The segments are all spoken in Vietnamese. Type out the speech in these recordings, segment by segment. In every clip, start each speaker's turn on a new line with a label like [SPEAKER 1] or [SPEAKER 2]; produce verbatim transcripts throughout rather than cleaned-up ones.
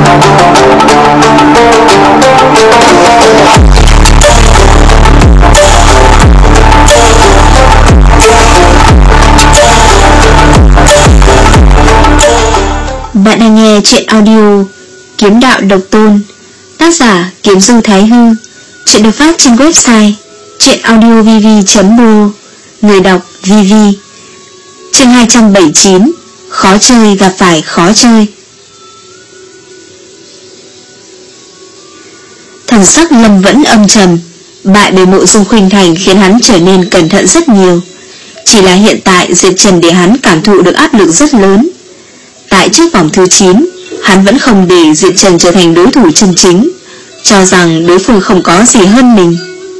[SPEAKER 1] Bạn đang nghe truyện audio Kiếm Đạo Độc Tôn, tác giả Kiếm Du Thái Hư. Truyện được phát trên website truyệnaudiovv chấm pro. Người đọc Vivi. Chương hai trăm bảy mươi chín. Khó chơi gặp phải khó chơi. Thần sắc Lâm vẫn âm trầm. Bại bởi Mộ Dung Khuynh Thành khiến hắn trở nên cẩn thận rất nhiều. Chỉ là hiện tại Diệp Trần để hắn cảm thụ được áp lực rất lớn. Tại trước vòng thứ chín, hắn vẫn không để Diệp Trần trở thành đối thủ chân chính, cho rằng đối phương không có gì hơn mình.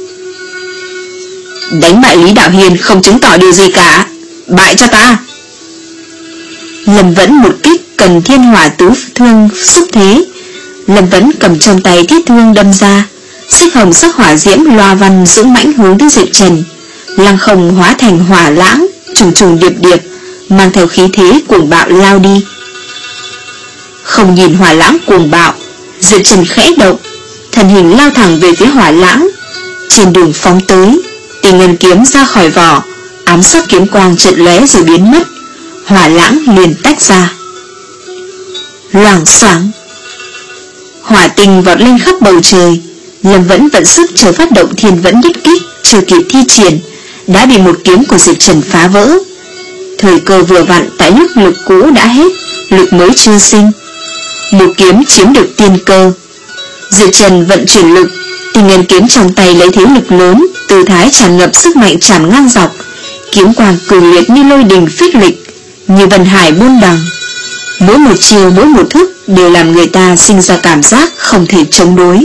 [SPEAKER 1] Đánh bại Lý Đạo Hiên không chứng tỏ điều gì cả. Bại cho ta. Lâm vẫn một kích cần thiên hỏa tứ thương xúc thế. Lâm vẫn cầm trong tay thiết thương đâm ra, xích hồng sắc hỏa diễm loa văn dũng mãnh hướng tới Diệp Trần. Lăng không hóa thành hỏa lãng, trùng trùng điệp điệp, mang theo khí thế cuồng bạo lao đi. Không nhìn hỏa lãng cuồng bạo, Diệp Trần khẽ động, thân hình lao thẳng về phía hỏa lãng. Trên đường phóng tới, Tình Ngân kiếm ra khỏi vỏ, ám sát kiếm quang chợt lóe rồi biến mất. Hỏa lãng liền tách ra. Loảng xoảng, hỏa tinh vọt lên khắp bầu trời. Lâm vẫn vận sức chờ phát động thiên vẫn nhất kích, chưa kịp thi triển đã bị một kiếm của Diệp Trần phá vỡ. Thời cơ vừa vặn, tại lúc lực cũ đã hết, lực mới chưa sinh. Một kiếm chiếm được tiên cơ. Diệp Trần vận chuyển lực, Tình Ngân kiếm trong tay lấy thế lực lớn, tư thái tràn ngập sức mạnh tràn ngang dọc, kiếm quang cường liệt như lôi đình phích lịch, như vân hải buôn đằng. Mỗi một chiều mỗi một thức đều làm người ta sinh ra cảm giác không thể chống đối.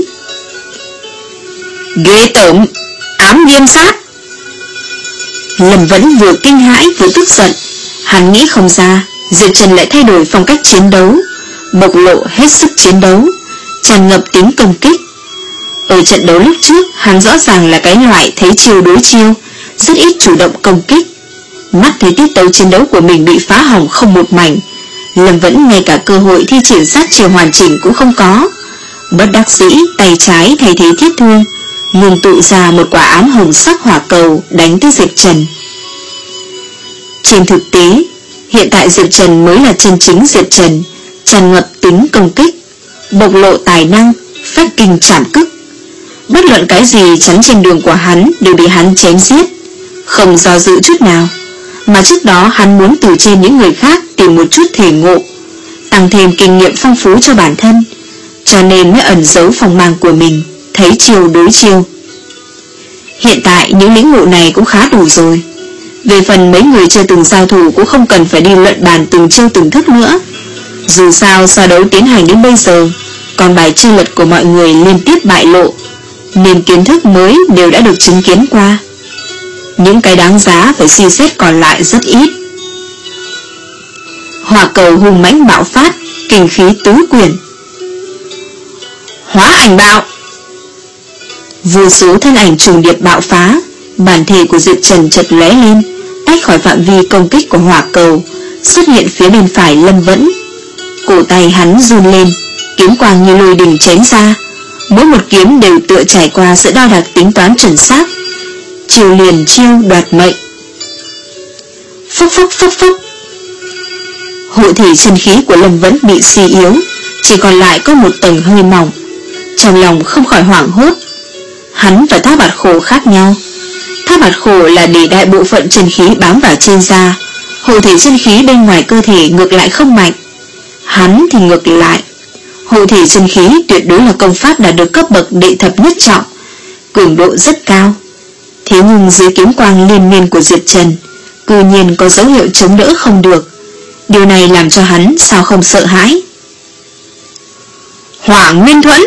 [SPEAKER 1] Ghê tởm, ám viêm sát. Lâm vẫn vừa kinh hãi vừa tức giận. Hắn nghĩ không ra Diệp Trần lại thay đổi phong cách chiến đấu, bộc lộ hết sức chiến đấu, tràn ngập tính công kích. Ở trận đấu lúc trước, hắn rõ ràng là cái loại thấy chiêu đối chiêu, rất ít chủ động công kích. Mắt thấy tiết tấu chiến đấu của mình bị phá hỏng không một mảnh, Lâm vẫn ngay cả cơ hội thi triển sát chiêu hoàn chỉnh cũng không có. Bất đắc dĩ, tay trái thay thế thiết thương, ngừng tụ ra một quả ám hồng sắc hỏa cầu đánh tới Diệp Trần. Trên thực tế, hiện tại Diệp Trần mới là chân chính Diệp Trần, tràn ngập tính công kích, bộc lộ tài năng, phách kinh trảm cức. Bất luận cái gì chắn trên đường của hắn đều bị hắn chém giết, không do dự chút nào. Mà trước đó hắn muốn từ trên những người khác tìm một chút thể ngộ, tăng thêm kinh nghiệm phong phú cho bản thân, cho nên mới ẩn giấu phong mang của mình, thấy chiêu đối chiêu. Hiện tại những lĩnh ngộ này cũng khá đủ rồi. Về phần mấy người chưa từng giao thủ cũng không cần phải đi luận bàn từng chiêu từng thức nữa. Dù sao so đấu tiến hành đến bây giờ, còn bài chi luật của mọi người liên tiếp bại lộ, nên kiến thức mới đều đã được chứng kiến qua. Những cái đáng giá phải suy xét còn lại rất ít. Hỏa cầu hùng mãnh bạo phát, kinh khí tứ quyển. Hóa ảnh bạo. Vô số thân ảnh trùng điệp bạo phá, bản thể của Diệp Trần chợt lóe lên, tách khỏi phạm vi công kích của hỏa cầu, xuất hiện phía bên phải Lâm Vẫn. Cổ tay hắn run lên, kiếm quang như lôi đình chém ra, mỗi một kiếm đều tựa trải qua sự đo đạc tính toán chuẩn xác, chiều liền chiêu đoạt mệnh. Phốc phốc phốc phốc. Hộ thể chân khí của Lâm Vẫn bị suy yếu, chỉ còn lại có một tầng hơi mỏng. Trong lòng không khỏi hoảng hốt. Hắn và Thác Bạt Khổ khác nhau. Thác Bạt Khổ là để đại bộ phận chân khí bám vào trên da, hộ thể chân khí bên ngoài cơ thể ngược lại không mạnh. Hắn thì ngược lại, hộ thể chân khí tuyệt đối là công pháp đã được cấp bậc đệ thập nhất trọng, cường độ rất cao. Thế nhưng dưới kiếm quang liên miên của Diệp Trần, cư nhiên có dấu hiệu chống đỡ không được. Điều này làm cho hắn sao không sợ hãi. Hỏa Nguyên Thuẫn.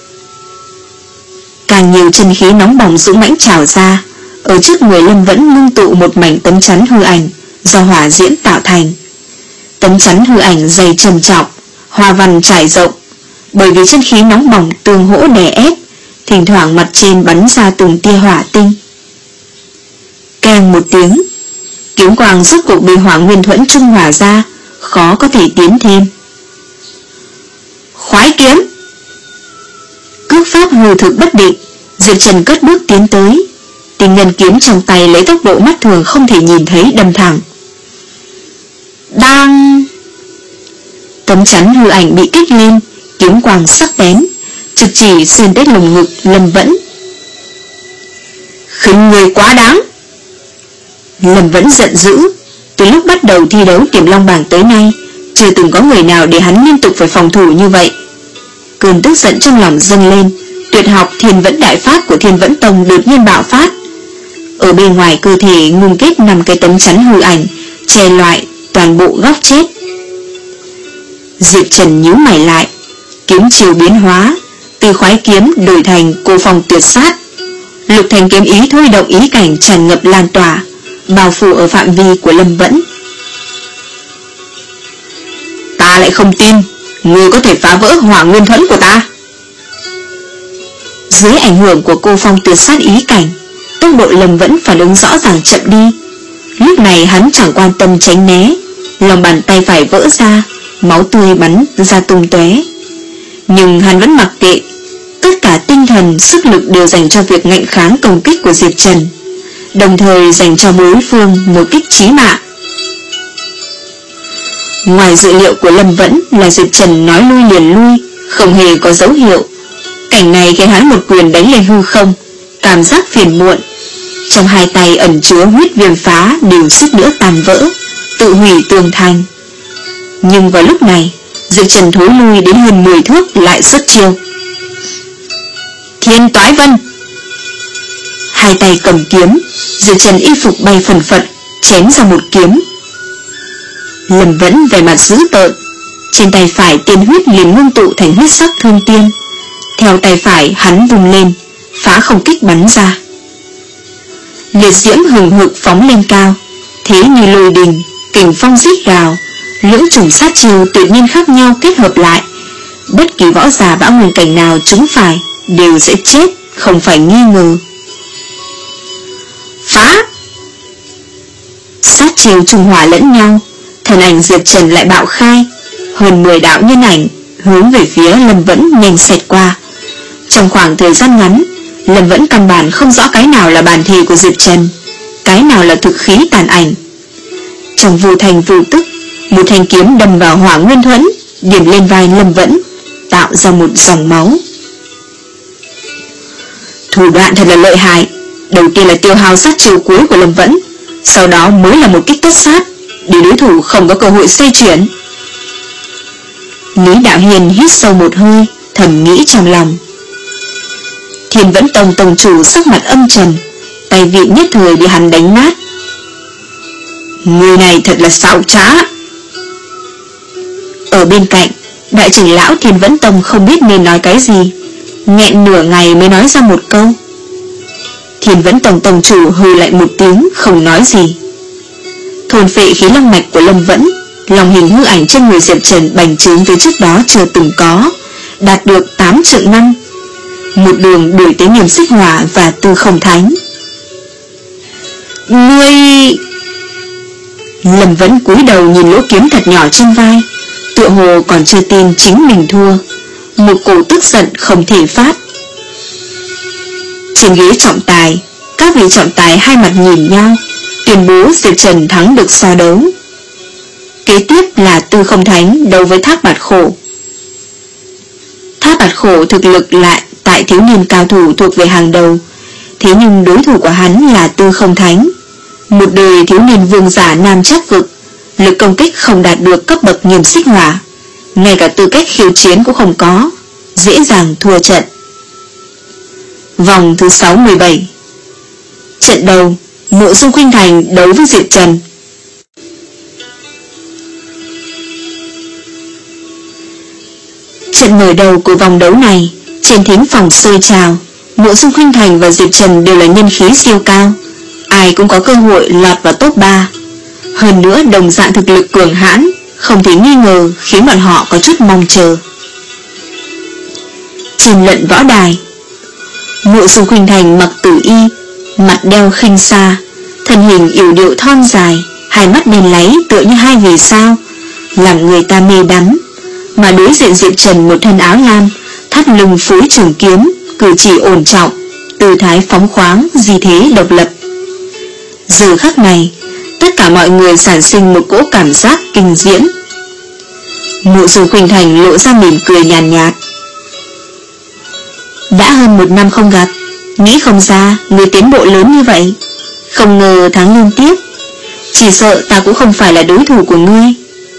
[SPEAKER 1] Càng nhiều chân khí nóng bỏng dũng mãnh trào ra, ở trước người Lâm Vẫn ngưng tụ một mảnh tấm chắn hư ảnh do hỏa diễm tạo thành. Tấm chắn hư ảnh dày trầm trọng, hoa văn trải rộng, bởi vì chân khí nóng bỏng tương hỗ đè ép, thỉnh thoảng mặt trên bắn ra từng tia hỏa tinh. Keng một tiếng, kiếm quang rốt cuộc bị Hỏa Nguyên Thuẫn trung hòa ra, khó có thể tiến thêm. Khoái kiếm. hư thực bất định, Diệp Trần cất bước tiến tới. Tinh ngân kiếm trong tay lấy tốc độ mắt thường không thể nhìn thấy đâm thẳng. Đang... Tấm chắn hư ảnh bị kích lên, kiếm quang sắc bén, trực chỉ xuyên tới lồng ngực Lâm Vẫn. Khinh người quá đáng! Lâm Vẫn giận dữ. Từ lúc bắt đầu thi đấu Tiềm Long bảng tới nay, chưa từng có người nào để hắn liên tục phải phòng thủ như vậy. Cơn tức giận trong lòng dâng lên, tuyệt học Thiên Vẫn Đại Pháp của Thiên Vẫn Tông đột nhiên bạo phát. Ở bên ngoài cơ thể ngưng kết nằm cái tấm chắn hư ảnh, che loại toàn bộ góc chết. Diệp Trần nhíu mày lại, kiếm chiều biến hóa, từ khoái kiếm đổi thành cô phong tuyệt sát. Lục thành kiếm ý thôi động ý cảnh tràn ngập lan tỏa, bao phủ ở phạm vi của Lâm Vẫn. Ta lại không tin ngươi có thể phá vỡ hỏa nguyên thuẫn của ta. Dưới ảnh hưởng của cô phong tuyệt sát ý cảnh, tốc độ Lâm Vẫn phản ứng rõ ràng chậm đi. Lúc này hắn chẳng quan tâm tránh né, lòng bàn tay phải vỡ ra, máu tươi bắn ra tung tóe. Nhưng hắn vẫn mặc kệ, tất cả tinh thần, sức lực đều dành cho việc ngạnh kháng công kích của Diệp Trần, đồng thời dành cho đối phương một kích chí mạng. Ngoài dự liệu của Lâm Vẫn là Diệp Trần nói lui liền lui, không hề có dấu hiệu. Cảnh này khiến hắn một quyền đánh lên hư không, cảm giác phiền muộn. Trong hai tay ẩn chứa huyết viêm phá đều suýt nữa tàn vỡ, tự hủy tường thành. Nhưng vào lúc này, Diệp Trần thối lui đến hơn mười thước lại xuất chiêu. Thiên Toái Vân. Hai tay cầm kiếm, Diệp Trần y phục bay phần phật, chém ra một kiếm. Lâm Vẫn vẻ mặt dữ tợn, trên tay phải tiên huyết liền ngưng tụ thành huyết sắc thương tiên. Theo tay phải hắn vùng lên, phá không kích bắn ra. Liệt diễm hừng hực phóng lên cao, thế như lôi đình, kình phong rít gào. Lưỡng chủng sát chiêu tự nhiên khác nhau kết hợp lại, bất kỳ võ giả bão nguyên cảnh nào trúng phải đều sẽ chết, không phải nghi ngờ. Phá! Sát chiêu trùng hòa lẫn nhau, thần ảnh Diệp Trần lại bạo khai, hơn mười đạo nhân ảnh hướng về phía Lâm Vẫn nhanh xẹt qua. Trong khoảng thời gian ngắn, Lâm Vẫn căn bản không rõ cái nào là bản thể của Diệp Trần, cái nào là thực khí tàn ảnh. Trong vô thành vô tức, một thanh kiếm đâm vào hỏa nguyên thuẫn, điểm lên vai Lâm Vẫn, tạo ra một dòng máu. Thủ đoạn thật là lợi hại. Đầu tiên là tiêu hao sát chiêu cuối của Lâm Vẫn, sau đó mới là một kích tất sát, để đối thủ không có cơ hội xoay chuyển. Lý Đạo Hiền hít sâu một hơi, thầm nghĩ trong lòng. Thiên Vẫn Tông tông chủ sắc mặt âm trầm, tay vị nhất thời bị hắn đánh nát. Người này thật là xảo trá. Ở bên cạnh, đại trưởng lão Thiên Vẫn Tông không biết nên nói cái gì, nghẹn nửa ngày mới nói ra một câu. Thiên Vẫn Tông tông chủ hừ lạnh một tiếng, không nói gì. Thôn phệ khí long mạch của Lâm Vẫn, lòng hình hư ảnh trên người Diệp Trần bành trướng với trước đó chưa từng có, đạt được tám trượng năm, một đường đuổi tới Nghiêm Xích Hỏa và Tư Không Thánh. Ngươi... Lâm Vẫn cúi đầu nhìn lỗ kiếm thật nhỏ trên vai, tựa hồ còn chưa tin chính mình thua, một cổ tức giận không thể phát. Trên ghế trọng tài, các vị trọng tài hai mặt nhìn nhau, tuyên bố Diệp Trần thắng được so đấu. Kế tiếp là Tư Không Thánh đấu với Thác Bạt Khổ. Thác Bạt Khổ thực lực lại tại thiếu niên cao thủ thuộc về hàng đầu, thế nhưng đối thủ của hắn là Tư Không Thánh, một đời thiếu niên vương giả nam chắc vực, lực công kích không đạt được cấp bậc Nghiêm Xích Hỏa, ngay cả tư cách khiêu chiến cũng không có, dễ dàng thua trận. Vòng thứ sáu mười bảy. Trận đầu, Mộ Dung Khuynh Thành đấu với Diệp Trần. Trận mở đầu của vòng đấu này, trên thính phòng sôi trào, Mộ Dung Khuynh Thành và Diệp Trần đều là nhân khí siêu cao, ai cũng có cơ hội lọt vào top ba. Hơn nữa đồng dạng thực lực cường hãn, không thể nghi ngờ, khiến bọn họ có chút mong chờ. Trên luận võ đài, Mộ Dung Khuynh Thành mặc tử y, mặt đeo khinh xa, thân hình yểu điệu thon dài, hai mắt đen láy tựa như hai vì sao, làm người ta mê đắm. Mà đối diện Diệp Trần một thân áo lam, thắt lưng phối trường kiếm, cử chỉ ổn trọng, tư thái phóng khoáng, di thế độc lập. Giờ khắc này, tất cả mọi người sản sinh một cỗ cảm giác kinh diễm. Mộ Dung Khuynh Thành lộ ra mỉm cười nhàn nhạt, nhạt. Đã hơn một năm không gặp, nghĩ không ra người tiến bộ lớn như vậy. Không ngờ tháng liên tiếp, chỉ sợ ta cũng không phải là đối thủ của ngươi.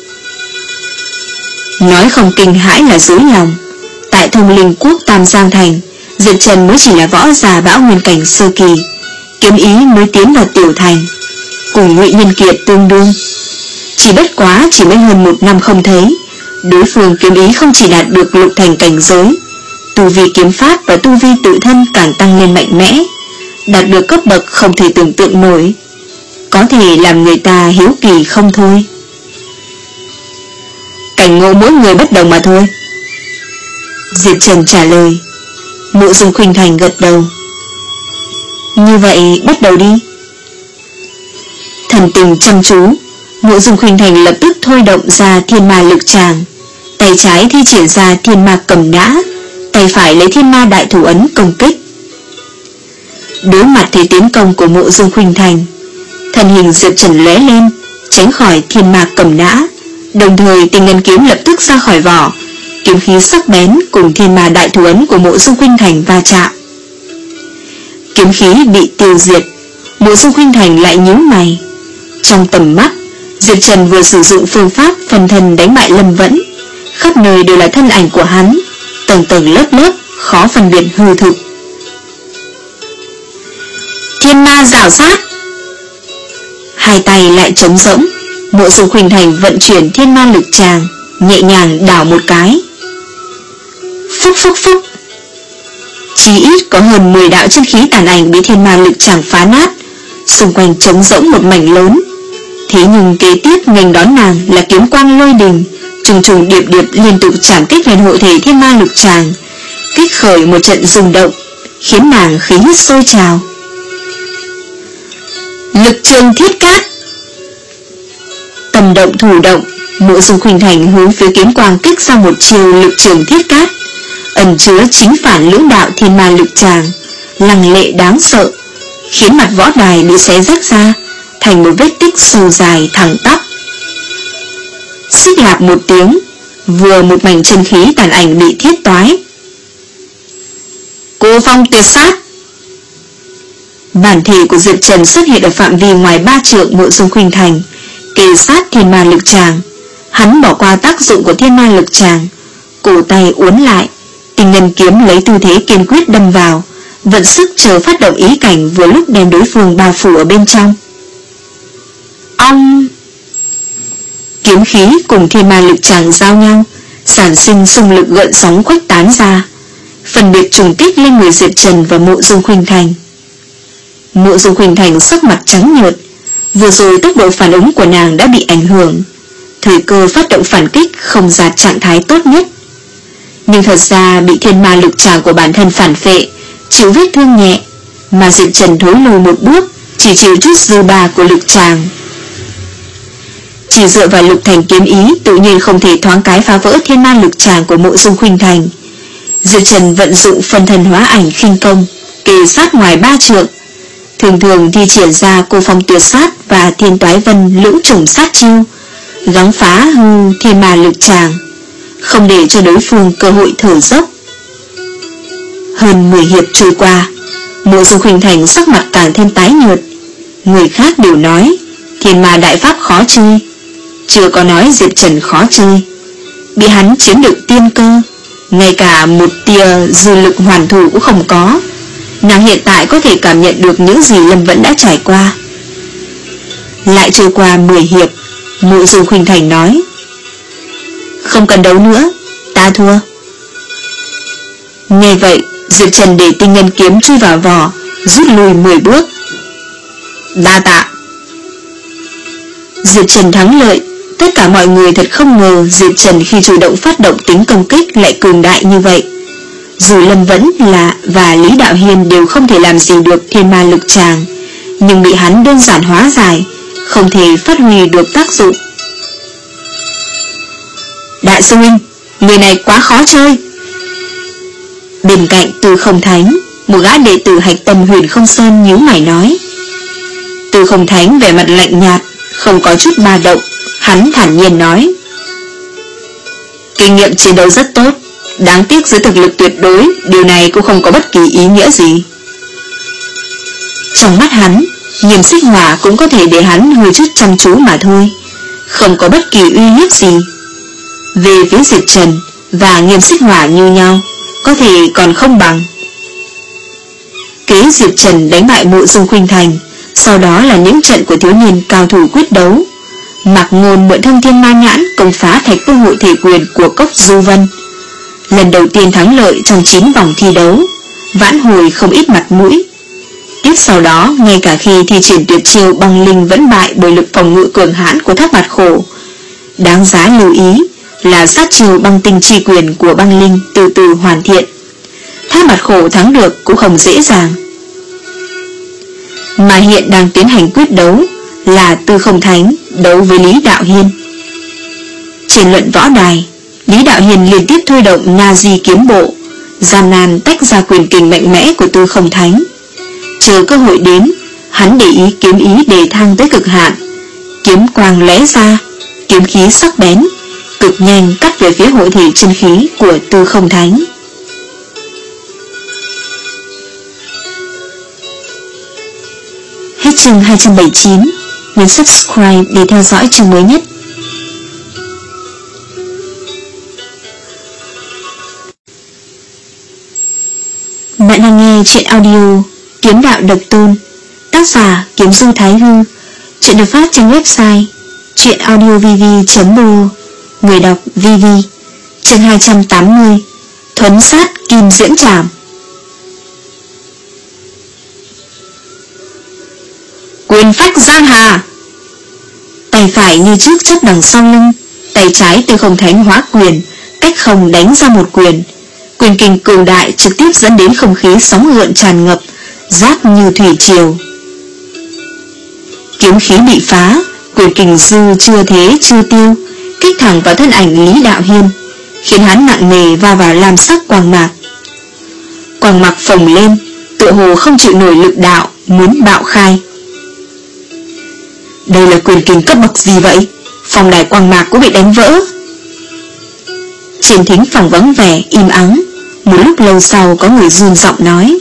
[SPEAKER 1] Nói không kinh hãi là dối lòng. Tại Thông Linh Quốc Tam Giang Thành, Diệp Trần mới chỉ là võ giả bão nguyên cảnh sơ kỳ, kiếm ý mới tiến vào tiểu thành, cùng Ngụy Nhân Kiệt tương đương. Chỉ bất quá chỉ mới hơn một năm không thấy, đối phương kiếm ý không chỉ đạt được lục thành cảnh giới, tu vi kiếm pháp và tu vi tự thân càng tăng lên mạnh mẽ, đạt được cấp bậc không thể tưởng tượng nổi, có thể làm người ta hiếu kỳ không thôi. Cảnh ngộ mỗi người bất đồng mà thôi. Diệp Trần trả lời. Mộ Dung Khuynh Thành gật đầu. Như vậy bắt đầu đi. Thần tình chăm chú, Mộ Dung Khuynh Thành lập tức thôi động ra thiên ma lực tràng, tay trái thi triển ra thiên ma cầm nã, tay phải lấy thiên ma đại thủ ấn công kích. Đối mặt thế tiến công của Mộ Dung Khuynh Thành, thân hình Diệp Trần lóe lên, tránh khỏi thiên ma cầm nã, đồng thời Tinh Ngân kiếm lập tức ra khỏi vỏ, kiếm khí sắc bén cùng thiên ma đại thủ ấn của Mộ Dung Khuynh Thành va chạm. Kiếm khí bị tiêu diệt, Mộ Dung Khuynh Thành lại nhíu mày. Trong tầm mắt, Diệp Trần vừa sử dụng phương pháp phần thân đánh bại Lâm Vẫn, khắp nơi đều là thân ảnh của hắn, tầng tầng lớp lớp, khó phân biệt hư thực. Thiên ma rào sát. Hai tay lại trống rỗng, Mộ Dung Khuynh Thành vận chuyển thiên ma lực tràng, nhẹ nhàng đảo một cái. Phúc phúc phúc. Chỉ ít có hơn mười đạo chân khí tàn ảnh bị thiên ma lực tràng phá nát, xung quanh trống rỗng một mảnh lớn. Thế nhưng kế tiếp nghênh đón nàng là kiếm quang lôi đình, trùng trùng điệp điệp liên tục chạm kích lên hộ thể thiên ma lực tràng, kích khởi một trận rung động, khiến nàng khí huyết sôi trào. Lực trường thiết cát. Tâm động thủ động, Mộ Dung Khuynh Thành hướng phía kiếm quang kích ra một chiều lực trường thiết cát, ẩn chứa chính phản lưỡng đạo thiên ma lực tràng, lăng lệ đáng sợ, khiến mặt võ đài bị xé rách ra thành một vết tích sâu dài thẳng tắp. Xích lạp một tiếng, vừa một mảnh chân khí tàn ảnh bị thiết toái. Cô phong tuyệt sát. Bản thể của Diệp Trần xuất hiện ở phạm vi ngoài ba trượng Mộ Dung Khuynh Thành, kề sát thiên ma lực tràng. Hắn bỏ qua tác dụng của thiên ma lực tràng, cổ tay uốn lại, Tinh Ngân kiếm lấy tư thế kiên quyết đâm vào, vận sức chờ phát động ý cảnh vừa lúc đem đối phương bao phủ ở bên trong. Ong! Kiếm khí cùng thiên ma lực tràng giao nhau, sản sinh xung lực gợn sóng khuếch tán ra, phân biệt trùng kích lên người Diệp Trần và Mộ Dung Khuynh Thành. Mộ Dung Khuynh Thành sắc mặt trắng nhợt, vừa rồi tốc độ phản ứng của nàng đã bị ảnh hưởng, thời cơ phát động phản kích không đạt trạng thái tốt nhất. Nhưng thật ra bị thiên ma lực tràng của bản thân phản phệ, chịu vết thương nhẹ, mà Diệp Trần thối lùi một bước, chỉ chịu chút dư ba của lực tràng. Chỉ dựa vào lục thành kiếm ý tự nhiên không thể thoáng cái phá vỡ thiên ma lực tràng của Mộ Dung Khuynh Thành. Diệp Trần vận dụng phân thân hóa ảnh khinh công, kề sát ngoài ba trượng, thường thường thi triển ra cô phong tuyệt sát và thiên toái vân lưỡng chủng sát chiêu, gắng phá hư thiên ma lực tràng, không để cho đối phương cơ hội thở dốc. Hơn mười hiệp trôi qua, Mộ Dung Khuynh Thành sắc mặt càng thêm tái nhợt. Người khác đều nói thiên ma đại pháp khó chơi, chưa có nói Diệp Trần khó chơi. Bị hắn chiếm được tiên cơ, ngay cả một tia dư lực hoàn thủ cũng không có. Nàng hiện tại có thể cảm nhận được những gì Lâm Vẫn đã trải qua. Lại trôi qua mười hiệp, Mộ Dung Khuynh Thành nói: không cần đấu nữa, ta thua. Nghe vậy, Diệp Trần để Tinh Ngân kiếm chui vào vỏ, rút lui mười bước. Đa tạ. Diệp Trần thắng lợi. Tất cả mọi người thật không ngờ Diệp Trần khi chủ động phát động tính công kích lại cường đại như vậy. Dù Lâm Vẫn là và Lý Đạo Hiên đều không thể làm gì được thiên ma lực tràng, nhưng bị hắn đơn giản hóa giải, không thể phát huy được tác dụng. Đại sư huynh, người này quá khó chơi. Bên cạnh Tư Không Thánh, một gã đệ tử hạch tâm Huyền Không Sơn nhíu mày nói. Tư Không Thánh vẻ mặt lạnh nhạt, không có chút ba động. Hắn thản nhiên nói: kinh nghiệm chiến đấu rất tốt, đáng tiếc dưới thực lực tuyệt đối, điều này cũng không có bất kỳ ý nghĩa gì. Trong mắt hắn, Nghiêm Xích Hỏa cũng có thể để hắn hơi chút chăm chú mà thôi, không có bất kỳ uy hiếp gì. Về phía Diệp Trần và Nghiêm Xích Hỏa như nhau, có thể còn không bằng. Kế Diệp Trần đánh bại Mộ Dung Khuynh Thành, sau đó là những trận của thiếu niên cao thủ quyết đấu. Mạc Ngôn mượn Thông Thiên Ma Nhãn công phá Thạch Vương Hội thể quyền của Cốc Du Vân, lần đầu tiên thắng lợi trong chín vòng thi đấu, vãn hồi không ít mặt mũi. Tiếp sau đó, ngay cả khi thi triển tuyệt chiêu băng linh vẫn bại bởi lực phòng ngự cường hãn của Thác Bạt Khổ. Đáng giá lưu ý là sát chiêu băng tinh chi quyền của băng linh từ từ hoàn thiện. Thác Bạt Khổ thắng được cũng không dễ dàng. Mà hiện đang tiến hành quyết đấu là Tư Không Thánh đấu với Lý Đạo Hiên. Trên luận võ đài, Lý Đạo Hiên liên tiếp thôi động Na Di kiếm bộ, gian nan tách ra quyền kình mạnh mẽ của Tư Không Thánh. Chờ cơ hội đến, hắn để ý kiếm ý đề thăng tới cực hạn, kiếm quang lóe ra, kiếm khí sắc bén, cực nhanh cắt về phía hội thể chân khí của Tư Không Thánh. Hết chương hai trăm bảy mươi chín, nhấn subscribe để theo dõi chương mới nhất. Bạn đang nghe chuyện audio Kiếm Đạo Độc Tôn, tác giả Kiếm Du Thái Hư. Chuyện được phát trên website chuyenaudiovv chấm bo, người đọc vê vê. Chương hai trăm tám mươi, Thuấn Sát Kim Diễm Trảm. Quyền phách Giang Hà. Tay phải như trước chấp đằng sau lưng, tay trái Tư Không Thánh hóa quyền, cách không đánh ra một quyền. Quyền kình cường đại trực tiếp dẫn đến không khí sóng gợn tràn ngập, rát như thủy triều. Kiếm khí bị phá, quyền kình dư chưa thế chưa tiêu, kích thẳng vào thân ảnh Lý Đạo Hiên, khiến hắn nặng nề va vào lam sắc quang mạc. Quang mạc phồng lên, tựa hồ không chịu nổi lực đạo, muốn bạo khai. Đây là quyền kình cấp bậc gì vậy? Phòng đài quang mạc cũng bị đánh vỡ. Trên thính phòng vắng vẻ im ắng. Một lúc lâu sau có người run giọng nói: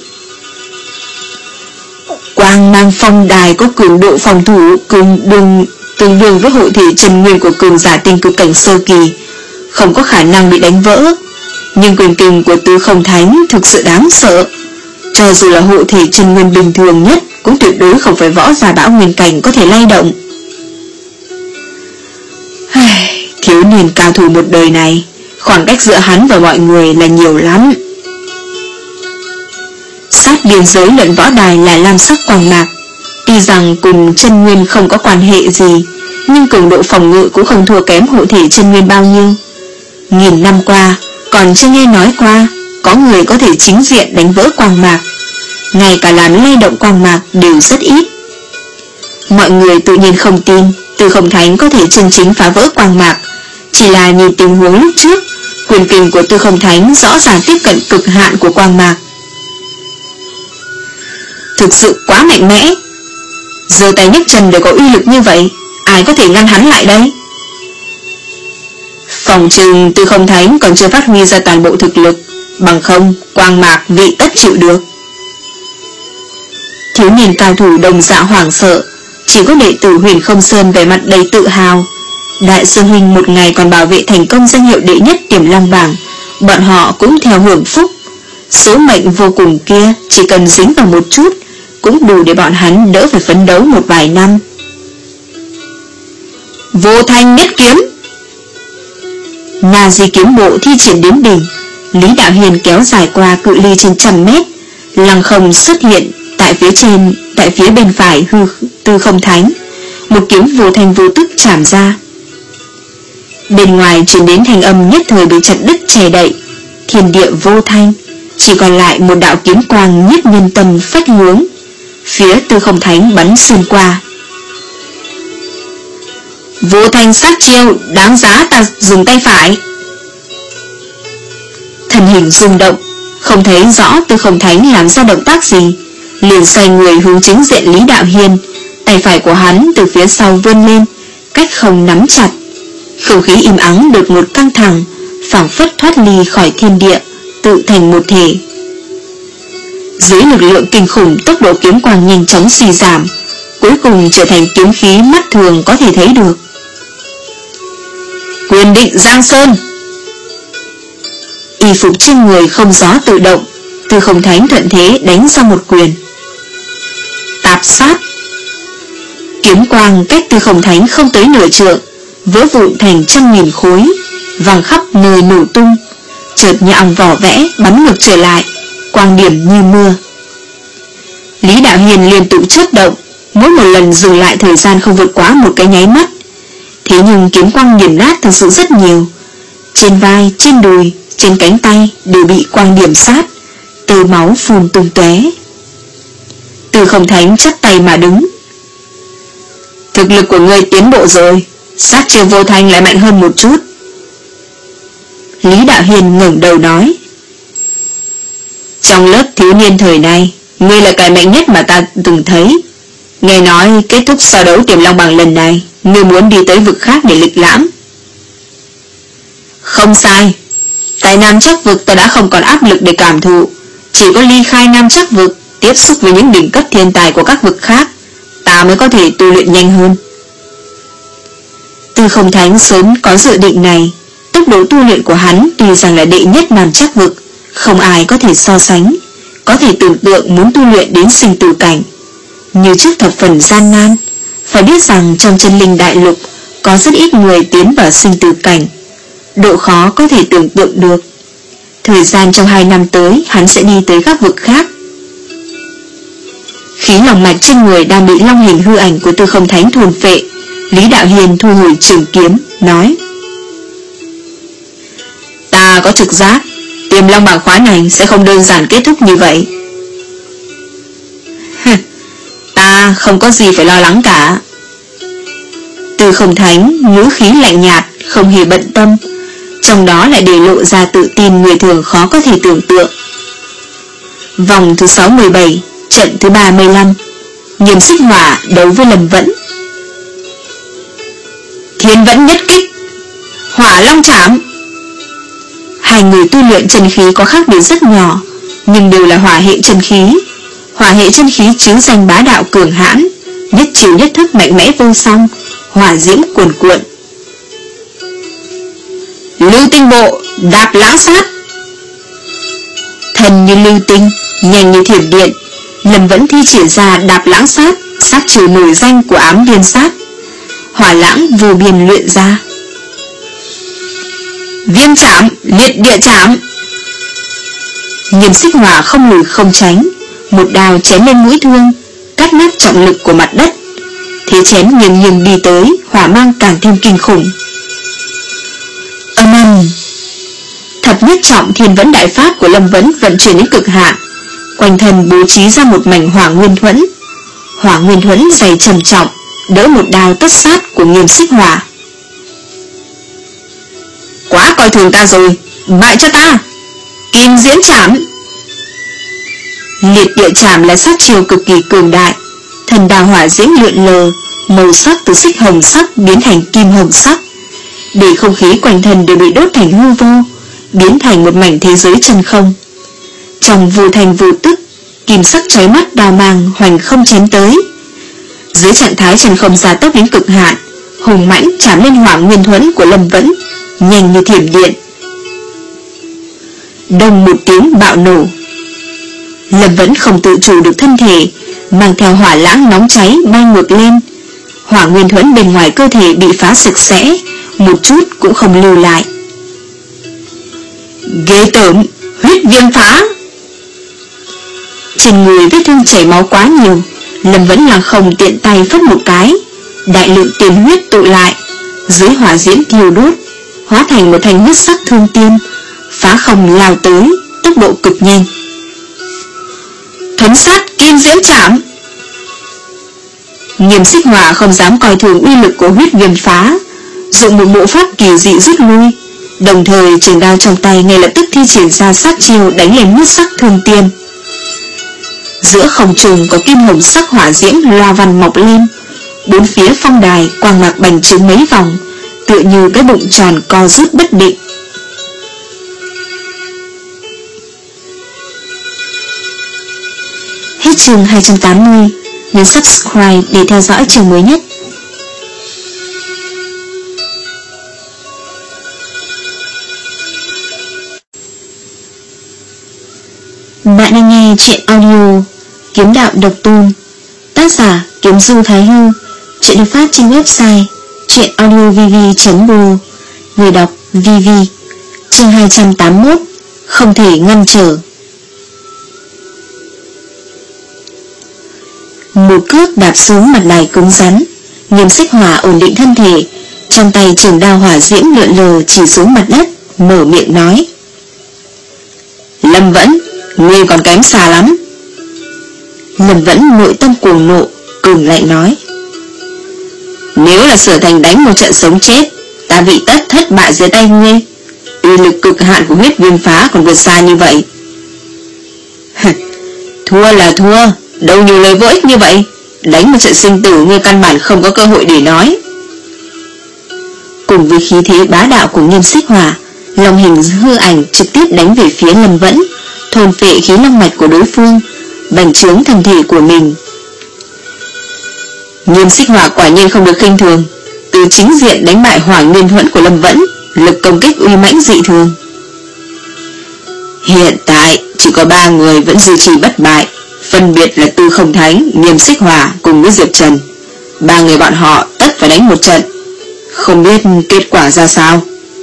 [SPEAKER 1] Quang mang phong đài có cường độ phòng thủ cường đương tương đương với hội thể chân nguyên của cường giả tinh cực cảnh sơ kỳ, không có khả năng bị đánh vỡ. Nhưng quyền kình của Tư Không Thánh thực sự đáng sợ, cho dù là hội thể chân nguyên bình thường nhất cũng tuyệt đối không phải võ giả bão nguyên cảnh có thể lay động. Thiếu niên cao thủ một đời này, khoảng cách giữa hắn và mọi người là nhiều lắm. Sát biên giới luận võ đài là lam sắc quang mạc, tuy rằng cùng chân nguyên không có quan hệ gì, nhưng cường độ phòng ngự cũng không thua kém hộ thể chân nguyên bao nhiêu. Nghìn năm qua còn chưa nghe nói qua có người có thể chính diện đánh vỡ quang mạc, ngay cả làm lay động quang mạc đều rất ít. Mọi người tự nhiên không tin Tư Không Thánh có thể chân chính phá vỡ quang mạc, chỉ là nhìn tình huống lúc trước, quyền kình của Tư Không Thánh rõ ràng tiếp cận cực hạn của quang mạc. Thực sự quá mạnh mẽ, giơ tay nhấc chân đều có uy lực như vậy, ai có thể ngăn hắn lại đây? Phòng trừng Tư Không Thánh còn chưa phát huy ra toàn bộ thực lực, bằng không quang mạc vị tất chịu được. Thiếu niên cao thủ đồng dạ hoảng sợ, chỉ có đệ tử Huyền Không Sơn vẻ mặt đầy tự hào. Đại sư huynh một ngày còn bảo vệ thành công danh hiệu đệ nhất Tiềm Long bảng, bọn họ cũng theo hưởng phúc. Số mệnh vô cùng kia chỉ cần dính vào một chút cũng đủ để bọn hắn đỡ phải phấn đấu một vài năm. Vô Thanh Nhất Kiếm. Na Di kiếm bộ thi triển đến đỉnh, Lý Đạo Hiên kéo dài qua cự ly trên trăm mét, lăng không xuất hiện tại phía trên, tại phía bên phải hư Tư Không Thánh, một kiếm vô thanh vô tức chạm ra. Bên ngoài truyền đến thanh âm nhất thời bị chặt đứt che đậy, thiên địa vô thanh, chỉ còn lại một đạo kiếm quang nhất nhân tâm phách hướng, phía Tư Không Thánh bắn xuyên qua. Vô thanh sát chiêu, đáng giá ta dùng tay phải. Thân hình rung động, Không thấy rõ Tư Không Thánh làm ra động tác gì, liền xoay người hướng chính diện Lý Đạo Hiên. Tay phải của hắn từ phía sau vươn lên, cách không nắm chặt. Không khí im ắng đột ngột căng thẳng, phảng phất thoát ly khỏi thiên địa, tự thành một thể. Dưới lực lượng kinh khủng, tốc độ kiếm quang nhanh chóng suy giảm, cuối cùng trở thành kiếm khí mắt thường có thể thấy được. Quyền định Giang Sơn. Y phục trên người không gió tự động, Tư Không Thánh thuận thế đánh ra một quyền. Tạp sát. Kiếm quang cách Tư Không Thánh không tới nửa trượng, vỡ vụn thành trăm nghìn khối, vàng khắp nơi nổ tung, chợt như ong vỏ vẽ bắn ngược trở lại, quang điểm như mưa. Lý Đạo Hiên liên tục chớp động, mỗi một lần dừng lại thời gian không vượt quá một cái nháy mắt. Thế nhưng kiếm quang nghiền nát thực sự rất nhiều. Trên vai, trên đùi, trên cánh tay đều bị quang điểm sát, tơ máu phun tung tóe. Tư Không Thánh chắp tay mà đứng. Thực lực của ngươi tiến bộ rồi, sát chiêu vô thanh lại mạnh hơn một chút. Lý Đạo Hiên ngẩng đầu nói. Trong lớp thiếu niên thời này, ngươi là cái mạnh nhất mà ta từng thấy. Nghe nói kết thúc so đấu Tiềm Long Bảng lần này, ngươi muốn đi tới vực khác để lịch lãm. Không sai. Tại Nam Chắc Vực ta đã không còn áp lực để cảm thụ, chỉ có ly khai Nam Chắc Vực, tiếp xúc với những đỉnh cấp thiên tài của các vực khác, ta mới có thể tu luyện nhanh hơn. Tư Không Thánh sớm có dự định này. Tốc độ tu luyện của hắn tuy rằng là đệ nhất Nam Chắc Vực, không ai có thể so sánh. Có thể tưởng tượng muốn tu luyện đến sinh tử cảnh, như trước thập phần gian nan. Phải biết rằng trong chân linh đại lục có rất ít người tiến vào sinh tử cảnh, độ khó có thể tưởng tượng được. Thời gian trong hai năm tới hắn sẽ đi tới các vực khác. Khí lòng mạch trên người đang bị long hình hư ảnh của Tư Không Thánh thôn phệ. Lý Đạo Hiên thu hồi trường kiếm, nói: Ta có trực giác Tiềm Long Bảng khóa này sẽ không đơn giản kết thúc như vậy. Ta không có gì phải lo lắng cả. Tư Không Thánh ngữ khí lạnh nhạt, không hề bận tâm, trong đó lại để lộ ra tự tin người thường khó có thể tưởng tượng. Vòng thứ sáu mươi bảy, trận thứ ba mươi lăm, Nghiêm Xích Hỏa đấu với Lâm Vẫn. Thiên Vẫn nhất kích, Hỏa Long Trảm. Hai người tu luyện chân khí có khác biệt rất nhỏ, nhưng đều là hỏa hệ chân khí. Hỏa hệ chân khí chiếu danh bá đạo cường hãn, nhất chiều nhất thức mạnh mẽ vô song, hỏa diễm cuồn cuộn. Lưu Tinh Bộ đạp lãng sát. Thần như lưu tinh, nhanh như thiểm điện, Lâm Vẫn thi triển ra đạp lãng sát, sát chiều nổi danh của ám viên sát. Hỏa lãng vô biên luyện ra. Viêm chạm, liệt địa chạm. Nghiêm Xích Hỏa không lùi không tránh, một đao chém lên mũi thương, cắt nát trọng lực của mặt đất. Thế chém nghiêng nghiêng đi tới, hỏa mang càng thêm kinh khủng. Âm ầm. Thập nhất trọng Thiên Vẫn đại pháp của Lâm Vẫn vận chuyển đến cực hạn, quanh thân bố trí ra một mảnh hỏa nguyên thuẫn. Hỏa nguyên thuẫn dày trầm trọng, đỡ một đao tất sát của Nghiêm Xích Hỏa. Quá coi thường ta rồi, bại cho ta. Kim Diễm Trảm. Liệt địa chảm là sát chiêu cực kỳ cường đại. Thần đào hỏa diễm lượn lờ, màu sắc từ xích hồng sắc biến thành kim hồng sắc, để không khí quanh thân đều bị đốt thành hư vô, biến thành một mảnh thế giới chân không. Trong vô thành vô tức, kim sắc chói mắt đào mang hoành không chém tới. Dưới trạng thái chân không gia tốc đến cực hạn, hùng mãnh chạm lên hỏa nguyên thuẫn của Lâm Vẫn, nhanh như thiểm điện. Đông một tiếng bạo nổ. Lâm Vẫn không tự chủ được thân thể, mang theo hỏa lãng nóng cháy bay ngược lên. Hỏa nguyên thuẫn bên ngoài cơ thể bị phá sạch sẽ, một chút cũng không lưu lại. Ghê tởm, huyết viêm phá. Trên người vết thương chảy máu quá nhiều, Lâm Vẫn là không tiện tay phất một cái, đại lượng tiền huyết tụ lại, dưới hỏa diễm thiêu đốt, hóa thành một thanh huyết sắc thương tiên, phá không lao tới, tốc độ cực nhanh. Thuấn sát Kim Diễm Trảm. Nghiêm Xích Hỏa không dám coi thường uy lực của huyết viêm phá, dùng một bộ pháp kỳ dị rút lui, Đồng thời trường đao trong tay ngay lập tức thi triển ra sát chiêu đánh lên huyết sắc thương tiên. Giữa không trung có kim hồng sắc hỏa diễm loa văn mọc lên, bốn phía phong đài quang mạc bành trướng mấy vòng, tựa như cái bụng tròn co rút bất định. Hết chương hai trăm tám mươi. Nhấn subscribe để theo dõi chương mới nhất. Bạn đang nghe truyện audio Kiếm Đạo Độc Tôn, tác giả Kiếm Du Thái Hư. Truyện được phát trên website truyện audio v v chấm b o. Người đọc vê vê. Chương hai trăm tám mươi mốt. Không thể ngăn trở. Một cước đạp xuống mặt đài cứng rắn, Nghiêm Xích Hỏa ổn định thân thể, trong tay trường đao hỏa diễm lượn lờ chỉ xuống mặt đất, mở miệng nói: Lâm Vẫn, ngươi còn kém xa lắm. Lâm Vẫn nội tâm cuồng nộ, cường lại nói: Nếu là Sở Thành đánh một trận sống chết, ta bị tất thất bại dưới tay ngươi. Uy lực cực hạn của huyết viêm phá còn vượt xa như vậy. Thua là thua, đâu nhiều lời vô ích như vậy. Đánh một trận sinh tử ngươi căn bản không có cơ hội để nói. Cùng với khí thế bá đạo của Nghiêm Xích Hỏa, long hình hư ảnh trực tiếp đánh về phía Lâm Vẫn, thôn phệ khí long mạch của đối phương, bành trướng thân thể của mình. Nghiêm Xích Hỏa quả nhiên không được khinh thường, từ chính diện đánh bại Hỏa Nguyên Huẫn của Lâm Vẫn, lực công kích uy mãnh dị thường. Hiện tại chỉ có ba người vẫn duy trì bất bại, phân biệt là Tư Không Thánh, Nghiêm Xích Hỏa cùng với Diệp Trần. Ba người bọn họ tất phải đánh một trận, không biết kết quả ra sao.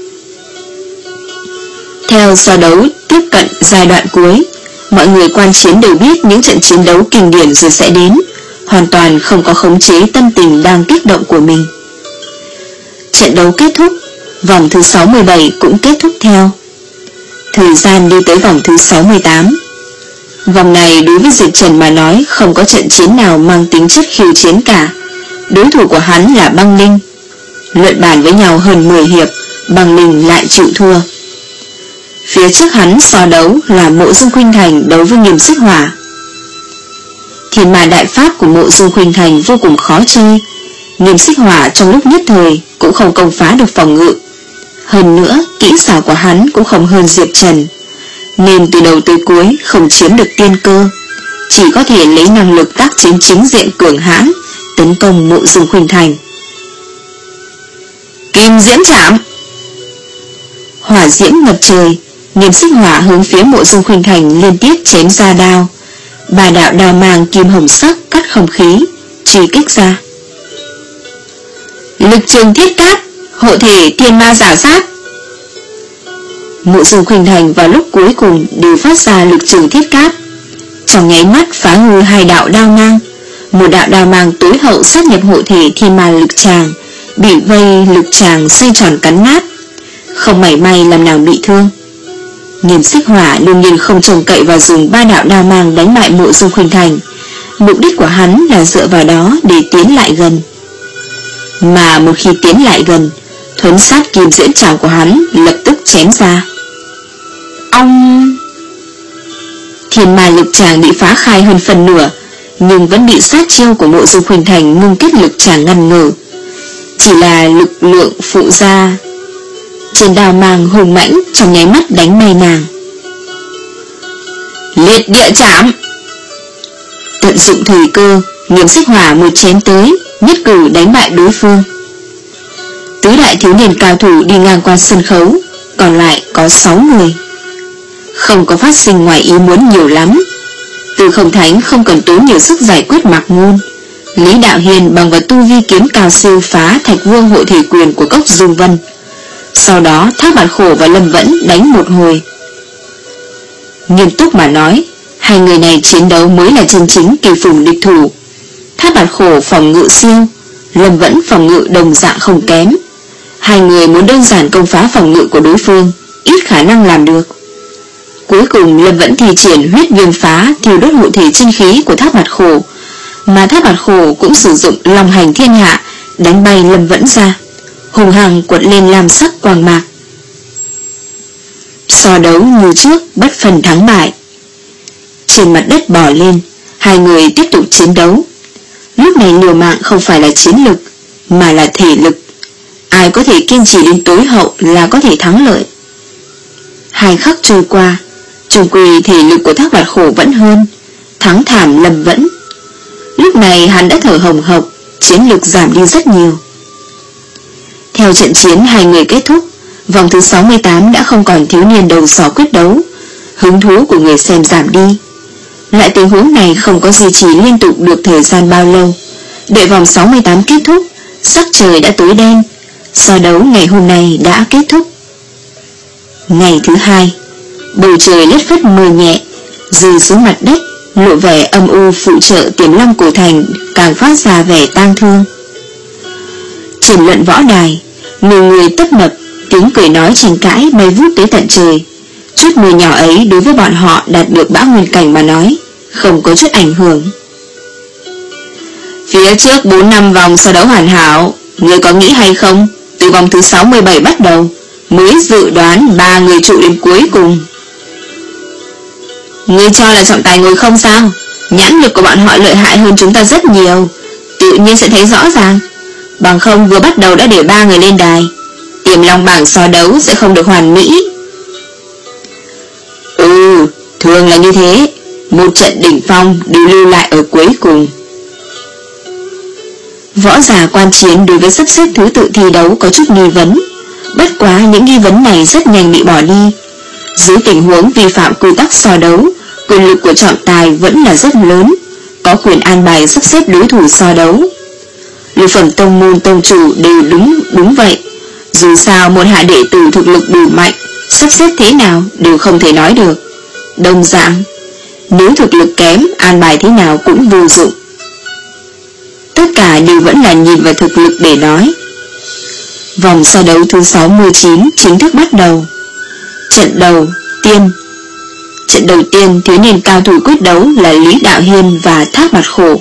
[SPEAKER 1] Theo so đấu tiếp cận giai đoạn cuối, mọi người quan chiến đều biết những trận chiến đấu kinh điển rồi sẽ đến, hoàn toàn không có khống chế tâm tình đang kích động của mình. Trận đấu kết thúc, vòng thứ sáu mươi bảy cũng kết thúc theo. Thời gian đi tới vòng thứ sáu mươi tám. Vòng này đối với Diệp Trần mà nói không có trận chiến nào mang tính chất khiêu chiến cả. Đối thủ của hắn là Băng Linh. Luận bàn với nhau hơn mười hiệp, Băng Linh lại chịu thua. Phía trước hắn so đấu là Mộ Dung Khuynh Thành đấu với Nghiêm Xích Hỏa. Thiên Ma Đại Pháp của Mộ Dung Khuynh Thành vô cùng khó chơi, Nghiêm Xích Hỏa trong lúc nhất thời cũng không công phá được phòng ngự. Hơn nữa kỹ xảo của hắn cũng không hơn Diệp Trần, nên từ đầu tới cuối không chiếm được tiên cơ, chỉ có thể lấy năng lực tác chiến chính diện cường hãn tấn công Mộ Dung Khuynh Thành. Kim Diễm Trảm. Hỏa diễm ngập trời, Nghiêm Xích Hỏa hướng phía Mộ Dung Khuynh Thành liên tiếp chém ra đao. Ba đạo đao mang kim hồng sắc cắt không khí, truy kích ra. Lực trường thiết cát, hộ thể thiên ma giả sát. Mộ Dung Khuynh Thành vào lúc cuối cùng đều phát ra lực trường thiết cát, trong nháy mắt phá hư hai đạo đao mang. Một đạo đao mang tối hậu sát nhập hộ thể thiên ma lực tràng, bị vây lực tràng xoay tròn cắn nát, không mảy may làm nào bị thương. Nghiêm Xích Hỏa đương nhiên không trông cậy vào dùng ba đạo đao mang đánh bại Mộ Dung Khuynh Thành. Mục đích của hắn là dựa vào đó để tiến lại gần. Mà một khi tiến lại gần, thuấn sát kim diễm trảm của hắn lập tức chém ra. Ông! Thiên ma lực tràng bị phá khai hơn phần nửa, nhưng vẫn bị sát chiêu của Mộ Dung Khuynh Thành ngưng kết lực tràng ngăn ngừa. Chỉ là lực lượng phụ gia trên đao mang hùng mãnh trong nháy mắt đánh bay nàng. Liệt địa chạm. Tận dụng thời cơ, Nghiêm Xích Hỏa một chém tới, nhất cử đánh bại đối phương. Tứ đại thiếu niên cao thủ đi ngang qua sân khấu, còn lại có sáu người. Không có phát sinh ngoài ý muốn nhiều lắm. Tư Không Thánh không cần tốn nhiều sức giải quyết Mạc Ngôn. Lý Đạo Hiền bằng vào tu vi kiếm cao siêu phá Thạch Vương hộ thể quyền của Cốc Dung Vân. Sau đó Thác Bạt Khổ và Lâm Vẫn đánh một hồi. Nghiêm túc mà nói, hai người này chiến đấu mới là chân chính kỳ phùng địch thủ. Thác Bạt Khổ phòng ngự siêu, Lâm Vẫn phòng ngự đồng dạng không kém. Hai người muốn đơn giản công phá phòng ngự của đối phương, ít khả năng làm được. Cuối cùng Lâm Vẫn thi triển huyết viêm phá thiêu đốt hộ thể chân khí của Thác Bạt Khổ, mà Thác Bạt Khổ cũng sử dụng Long Hành Thiên Hạ đánh bay Lâm Vẫn ra, hùng hằng quật lên lam sắc quang mạc. So đấu như trước, bất phân thắng bại. Trên mặt đất bò lên, hai người tiếp tục chiến đấu. Lúc này liều mạng không phải là chiến lực, mà là thể lực. Ai có thể kiên trì đến tối hậu là có thể thắng lợi. Hai khắc trôi qua, chung quy thể lực của Thác Bạt Khổ vẫn hơn, thắng thảm Lâm Vẫn. Lúc này hắn đã thở hồng hộc, chiến lực giảm đi rất nhiều. Theo trận chiến hai người kết thúc, vòng thứ sáu mươi tám đã không còn thiếu niên đầu sỏ quyết đấu, hứng thú của người xem giảm đi. Loại tình huống này không có duy trì liên tục được thời gian bao lâu. Đợi vòng sáu mươi tám kết thúc, sắc trời đã tối đen. So đấu ngày hôm nay đã kết thúc. Ngày thứ hai, bầu trời lất phất mưa nhẹ, rơi xuống mặt đất, lộ vẻ âm u phụ trợ Tiềm Long Cổ Thành càng phát ra vẻ tang thương. Trên luận võ đài, người người tấp nập, tiếng cười nói tranh cãi bay vút tới tận trời. Chút mưa nhỏ ấy đối với bọn họ đạt được bão nguyên cảnh mà nói, không có chút ảnh hưởng. Phía trước bốn năm vòng so đấu hoàn hảo, ngươi có nghĩ hay không, từ vòng thứ sáu mươi bảy bắt đầu mới dự đoán ba người trụ đến cuối cùng. Ngươi cho là trọng tài ngồi không sao? Nhãn lực của bọn họ lợi hại hơn chúng ta rất nhiều, tự nhiên sẽ thấy rõ ràng. Bằng không vừa bắt đầu đã để ba người lên đài, Tiềm Long bảng so đấu sẽ không được hoàn mỹ. Ừ, thường là như thế, một trận đỉnh phong đều lưu lại ở cuối cùng. Võ giả quan chiến đối với sắp xếp thứ tự thi đấu có chút nghi vấn. Bất quá những nghi vấn này rất nhanh bị bỏ đi. Dưới tình huống vi phạm quy tắc so đấu, quyền lực của trọng tài vẫn là rất lớn, có quyền an bài sắp xếp đối thủ so đấu. Lục phẩm tông môn tông chủ đều đúng đúng vậy. Dù sao một hạ đệ tử thực lực đủ mạnh, sắp xếp thế nào đều không thể nói được. Đồng dạng, nếu thực lực kém, an bài thế nào cũng vô dụng. Tất cả đều vẫn là nhìn vào thực lực để nói. Vòng so đấu thứ sáu mươi chín chính thức bắt đầu. Trận đầu tiên Trận đầu tiên thiếu niên cao thủ quyết đấu là Lý Đạo Hiên và Thác Bạt Khổ.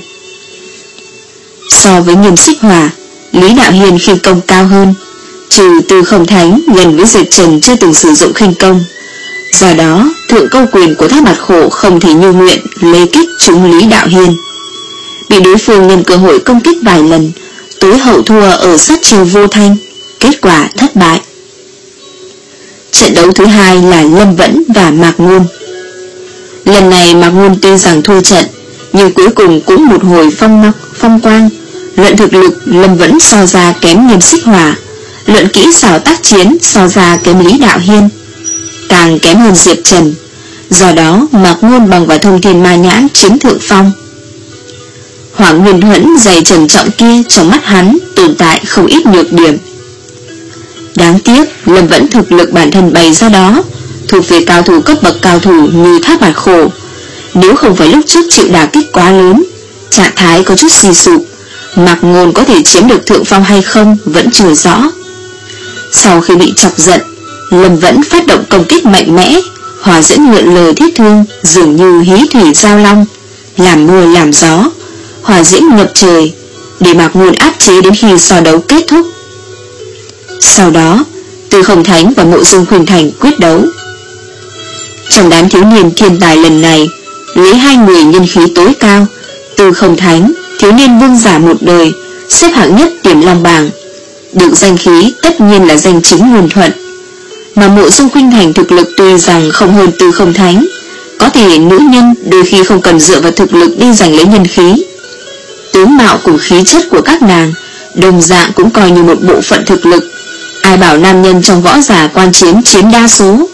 [SPEAKER 1] So với Nghiêm Xích Hỏa, Lý Đạo Hiên khinh công cao hơn, trừ Tư Không Thánh gần với Diệt Trần chưa từng sử dụng khinh công. Do đó, thượng câu quyền của Thác Bạt Khổ không thể như nguyện lê kích trúng Lý Đạo Hiên. Bị đối phương nhân cơ hội công kích vài lần, tối hậu thua ở sát chiêu vô thanh, kết quả thất bại. Trận đấu thứ hai là Lâm Vẫn và Mạc Ngôn. Lần này Mạc Ngôn tuy rằng thua trận, nhưng cuối cùng cũng một hồi phong mắc phong quang. Luận thực lực Lâm Vẫn so ra kém Nghiêm Xích Hỏa, luận kỹ xảo tác chiến so ra kém Lý Đạo Hiên, càng kém hơn Diệp Trần. Do đó Mạc Ngôn bằng vào thông thiên ma nhãn chiếm thượng phong. Hỏa Nguyên Thuẫn dày trầm trọng kia trong mắt hắn tồn tại không ít nhược điểm. Đáng tiếc Lâm Vẫn thực lực bản thân bày ra đó, thuộc về cao thủ cấp bậc cao thủ như Thác Bạt Khổ. Nếu không phải lúc trước chịu đả kích quá lớn, trạng thái có chút suy sụp, Mạc Ngôn có thể chiếm được thượng phong hay không vẫn chưa rõ. Sau khi bị chọc giận, Lâm Vẫn phát động công kích mạnh mẽ, hỏa diễm lượn lờ thiết thương dường như hí thủy giao long, làm mưa làm gió, hỏa diễm ngập trời, để Mạc Ngôn áp chế đến khi so đấu kết thúc. Sau đó, Tư Không Thánh và Mộ Dung Khuynh Thành quyết đấu. Trong đám thiếu niên thiên tài lần này, lấy hai người nhân khí tối cao, Tư Không Thánh, thiếu niên vương giả một đời, xếp hạng nhất Tiềm Long bảng, được danh khí tất nhiên là danh chính ngôn thuận. Mà Mộ Dung Khuynh Thành thực lực tuy rằng không hơn Tư Không Thánh, có thể nữ nhân đôi khi không cần dựa vào thực lực đi giành lấy nhân khí. Tướng mạo cùng khí chất của các nàng đồng dạng cũng coi như một bộ phận thực lực. Ai bảo nam nhân trong võ giả quan chiến chiếm đa số.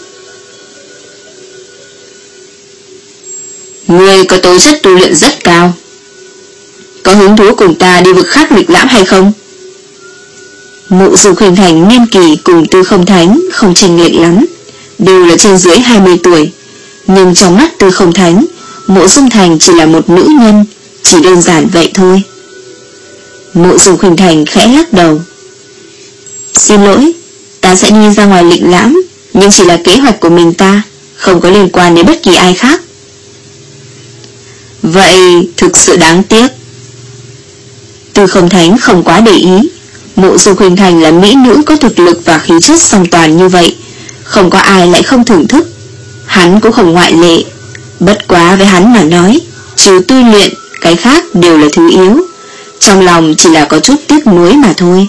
[SPEAKER 1] Ngươi có tố chất tu luyện rất cao, có hứng thú cùng ta đi vực khác lịch lãm hay không? Mộ Dung Khuynh Thành niên kỳ cùng Tư Không Thánh không chênh lệch lắm, đều là trên dưới hai mươi tuổi, nhưng trong mắt Tư Không Thánh, Mộ Dung Thành chỉ là một nữ nhân, chỉ đơn giản vậy thôi. Mộ Dung Khuynh Thành khẽ lắc đầu. Xin lỗi, ta sẽ đi ra ngoài lịch lãm, nhưng chỉ là kế hoạch của mình ta, không có liên quan đến bất kỳ ai khác. Vậy thực sự đáng tiếc. Tư Không Thánh không quá để ý, Mộ Dung Khuynh Thành là mỹ nữ có thực lực và khí chất song toàn như vậy, không có ai lại không thưởng thức. Hắn cũng không ngoại lệ. Bất quá với hắn mà nói, trừ tu luyện, cái khác đều là thứ yếu. Trong lòng chỉ là có chút tiếc nuối mà thôi.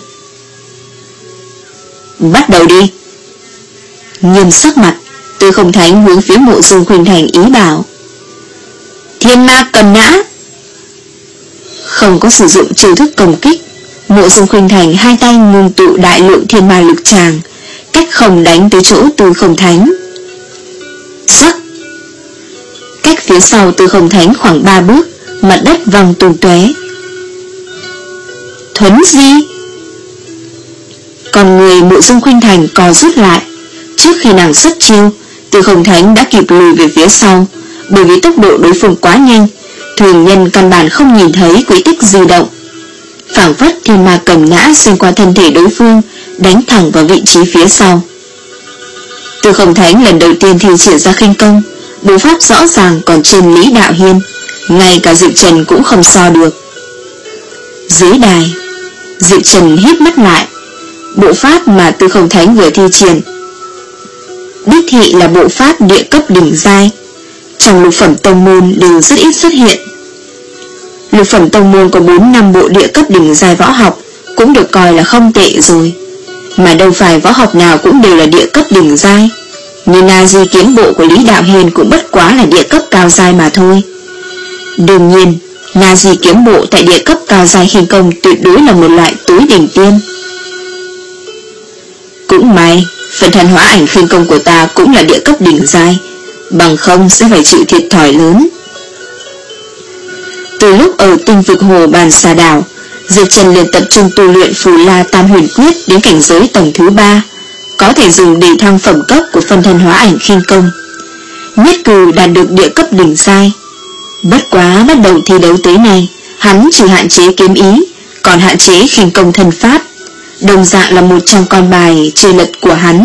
[SPEAKER 1] Bắt đầu đi. Nghiêm sắc mặt, Tư Không Thánh hướng phía Mộ Dương Khuynh Thành ý bảo. Thiên ma cầm nã. Không có sử dụng chiêu thức công kích, Mộ Dương Khuynh Thành hai tay ngưng tụ đại lượng thiên ma lực tràng, cách không đánh tới chỗ Tư Không Thánh. Sắc. Cách phía sau Tư Không Thánh khoảng ba bước, mặt đất văng tung tóe. Thuấn di. Còn người Mộ Dương Khuynh Thành co rút lại. Trước khi nàng xuất chiêu, Tư Không Thánh đã kịp lùi về phía sau. Bởi vì tốc độ đối phương quá nhanh, thường nhân căn bản không nhìn thấy quỹ tích di động. Phảng phất thiên ma cầm nã xuyên qua thân thể đối phương, đánh thẳng vào vị trí phía sau. Tư Không Thánh lần đầu tiên thi triển ra khinh công, bộ pháp rõ ràng còn trên Lý Đạo Hiên, ngay cả Diệp Trần cũng không so được. Dưới đài, Diệp Trần hít mắt lại. Bộ pháp mà Tư Không Thánh vừa thi triển đích thị là bộ pháp địa cấp đỉnh giai, trong lục phẩm tông môn đều rất ít xuất hiện. Lục phẩm tông môn có bốn năm bộ địa cấp đỉnh giai võ học cũng được coi là không tệ rồi, mà đâu phải võ học nào cũng đều là địa cấp đỉnh giai. Như Na Di kiếm bộ của Lý Đạo Hiên cũng bất quá là địa cấp cao giai mà thôi. Đương nhiên, Na Di kiếm bộ tại địa cấp cao giai khinh công tuyệt đối là một loại tối đỉnh tiên. Cũng may, phần thần hóa ảnh khinh công của ta cũng là địa cấp đỉnh giai, bằng không sẽ phải chịu thiệt thòi lớn. Từ lúc ở tinh vực hồ Bàn Xà Đảo, Diệp Trần liền tập trung tu luyện Phù La Tam Huyền Quyết đến cảnh giới tầng thứ ba, có thể dùng để thăng phẩm cấp của phần thần hóa ảnh khinh công. Nhất cử đạt được địa cấp đỉnh giai. Bất quá bắt đầu thi đấu tới nay, hắn chỉ hạn chế kiếm ý, còn hạn chế khinh công thân pháp, đồng dạng là một trong con bài chơi lật của hắn.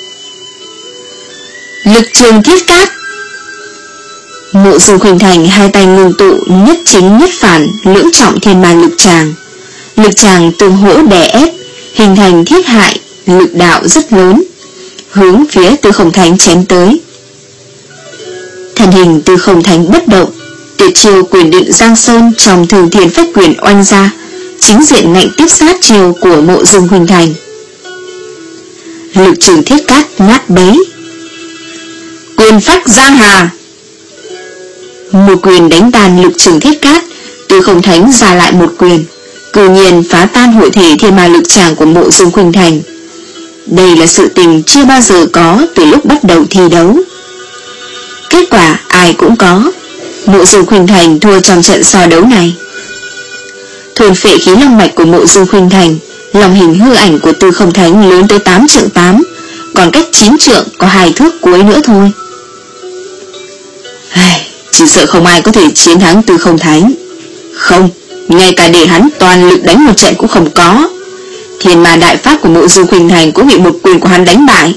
[SPEAKER 1] Lực trường thiết cát. Mộ Dương Khuynh Thành hai tay ngưng tụ nhất chính nhất phản lưỡng trọng thiên ma lực tràng. Lực tràng tương hỗ đè ép, hình thành thiết hại, lực đạo rất lớn, hướng phía Tư Không Thánh chém tới. Thân hình Tư Không Thánh bất động, tuyệt chiêu quyền định Giang Sơn trong Thường Thiên Phách Quyền oanh ra, chính diện ngạnh tiếp sát chiêu của Mộ Dương Khuynh Thành. Lực trường thiết cát nát bấy. Quyền phách Giang Hà. Một quyền đánh tan lực trường thiết cát, Tư Không Thánh ra lại một quyền, cự nhiên phá tan hội thể thiên ma lực tràng của Mộ Dương Khuynh Thành. Đây là sự tình chưa bao giờ có từ lúc bắt đầu thi đấu. Kết quả ai cũng có. Mộ Dương Khuynh Thành thua trong trận so đấu này. Thuần phệ khí long mạch của Mộ Dương Khuynh Thành, lòng hình hư ảnh của Tư Không Thánh lớn tới tám trượng tám, còn cách chín trượng có hai thước cuối nữa thôi. Chỉ sợ không ai có thể chiến thắng Tư Không Thánh. Không, ngay cả để hắn toàn lực đánh một trận cũng không có. Thiên ma đại pháp của Mộ Dương Khuynh Thành cũng bị một quyền của hắn đánh bại.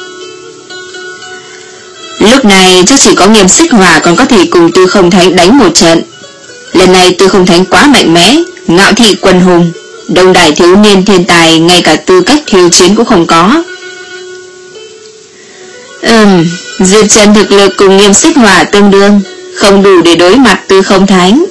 [SPEAKER 1] Lúc này chắc chỉ có Nghiêm Xích Hỏa còn có thể cùng Tư Không Thánh đánh một trận. Lần này Tư Không Thánh quá mạnh mẽ, ngạo thị quần hùng, đông đảo thiếu niên thiên tài ngay cả tư cách khiêu chiến cũng không có. Ừm, Diệp Trần thực lực cùng Nghiêm Xích Hỏa tương đương, không đủ để đối mặt Tư Không Thánh.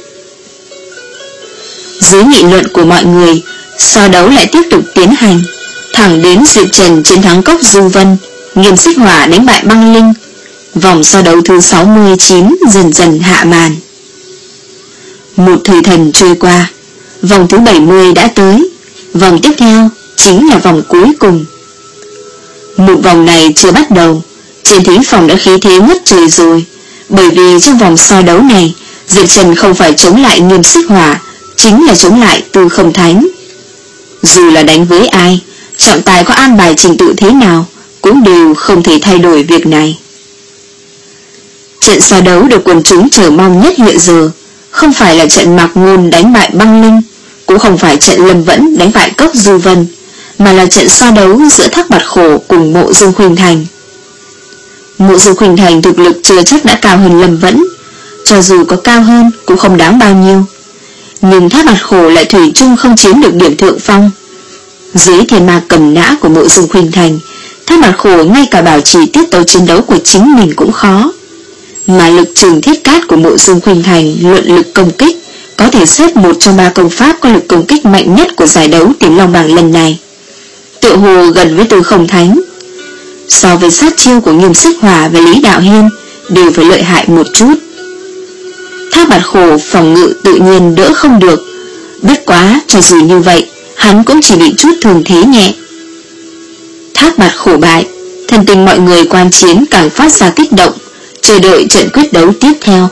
[SPEAKER 1] Dưới nghị luận của mọi người, so đấu lại tiếp tục tiến hành, thẳng đến Diệp Trần chiến thắng Cốc Du Vân, Nghiêm Xích Hỏa đánh bại Băng Linh. Vòng so đấu thứ sáu mươi chín dần dần hạ màn. Một thời thần trôi qua, vòng thứ bảy mươi đã tới. Vòng tiếp theo chính là vòng cuối cùng. Một vòng này chưa bắt đầu, trên thính phòng đã khí thế ngất trời rồi. Bởi vì trong vòng so đấu này, Diệp Trần không phải chống lại Nghiêm Xích Hỏa, chính là chống lại Tư Không Thánh. Dù là đánh với ai, trọng tài có an bài trình tự thế nào, cũng đều không thể thay đổi việc này. Trận so đấu được quần chúng chờ mong nhất hiện giờ, không phải là trận Mạc Ngôn đánh bại Băng Linh, cũng không phải trận Lâm Vẫn đánh bại Cốc Du Vân, mà là trận so đấu giữa Thác Bạt Khổ cùng Mộ Dương Khuynh Thành. Mộ Dương Khuynh Thành thực lực chưa chắc đã cao hơn Lâm Vẫn, cho dù có cao hơn cũng không đáng bao nhiêu, nhưng Thác Bạt Khổ lại thủy chung không chiếm được điểm thượng phong. Dưới thiên ma cầm nã của Mộ Dương Khuynh Thành, Thác Bạt Khổ ngay cả bảo trì tiết tấu chiến đấu của chính mình cũng khó, mà lực trường thiết cát của Mộ Dương Khuynh Thành luận lực công kích có thể xếp một trong ba công pháp có lực công kích mạnh nhất của giải đấu Tím Long Bảng lần này, tựa hồ gần với Tư Không Thánh. So với sát chiêu của Nghiêm Xích Hỏa và Lý Đạo Hiên đều phải lợi hại một chút. Thác Bạt Khổ phòng ngự tự nhiên đỡ không được, bất quá cho dù như vậy hắn cũng chỉ bị chút thương thế nhẹ. Thác Bạt Khổ bại, thần tình mọi người quan chiến càng phát ra kích động, chờ đợi trận quyết đấu tiếp theo.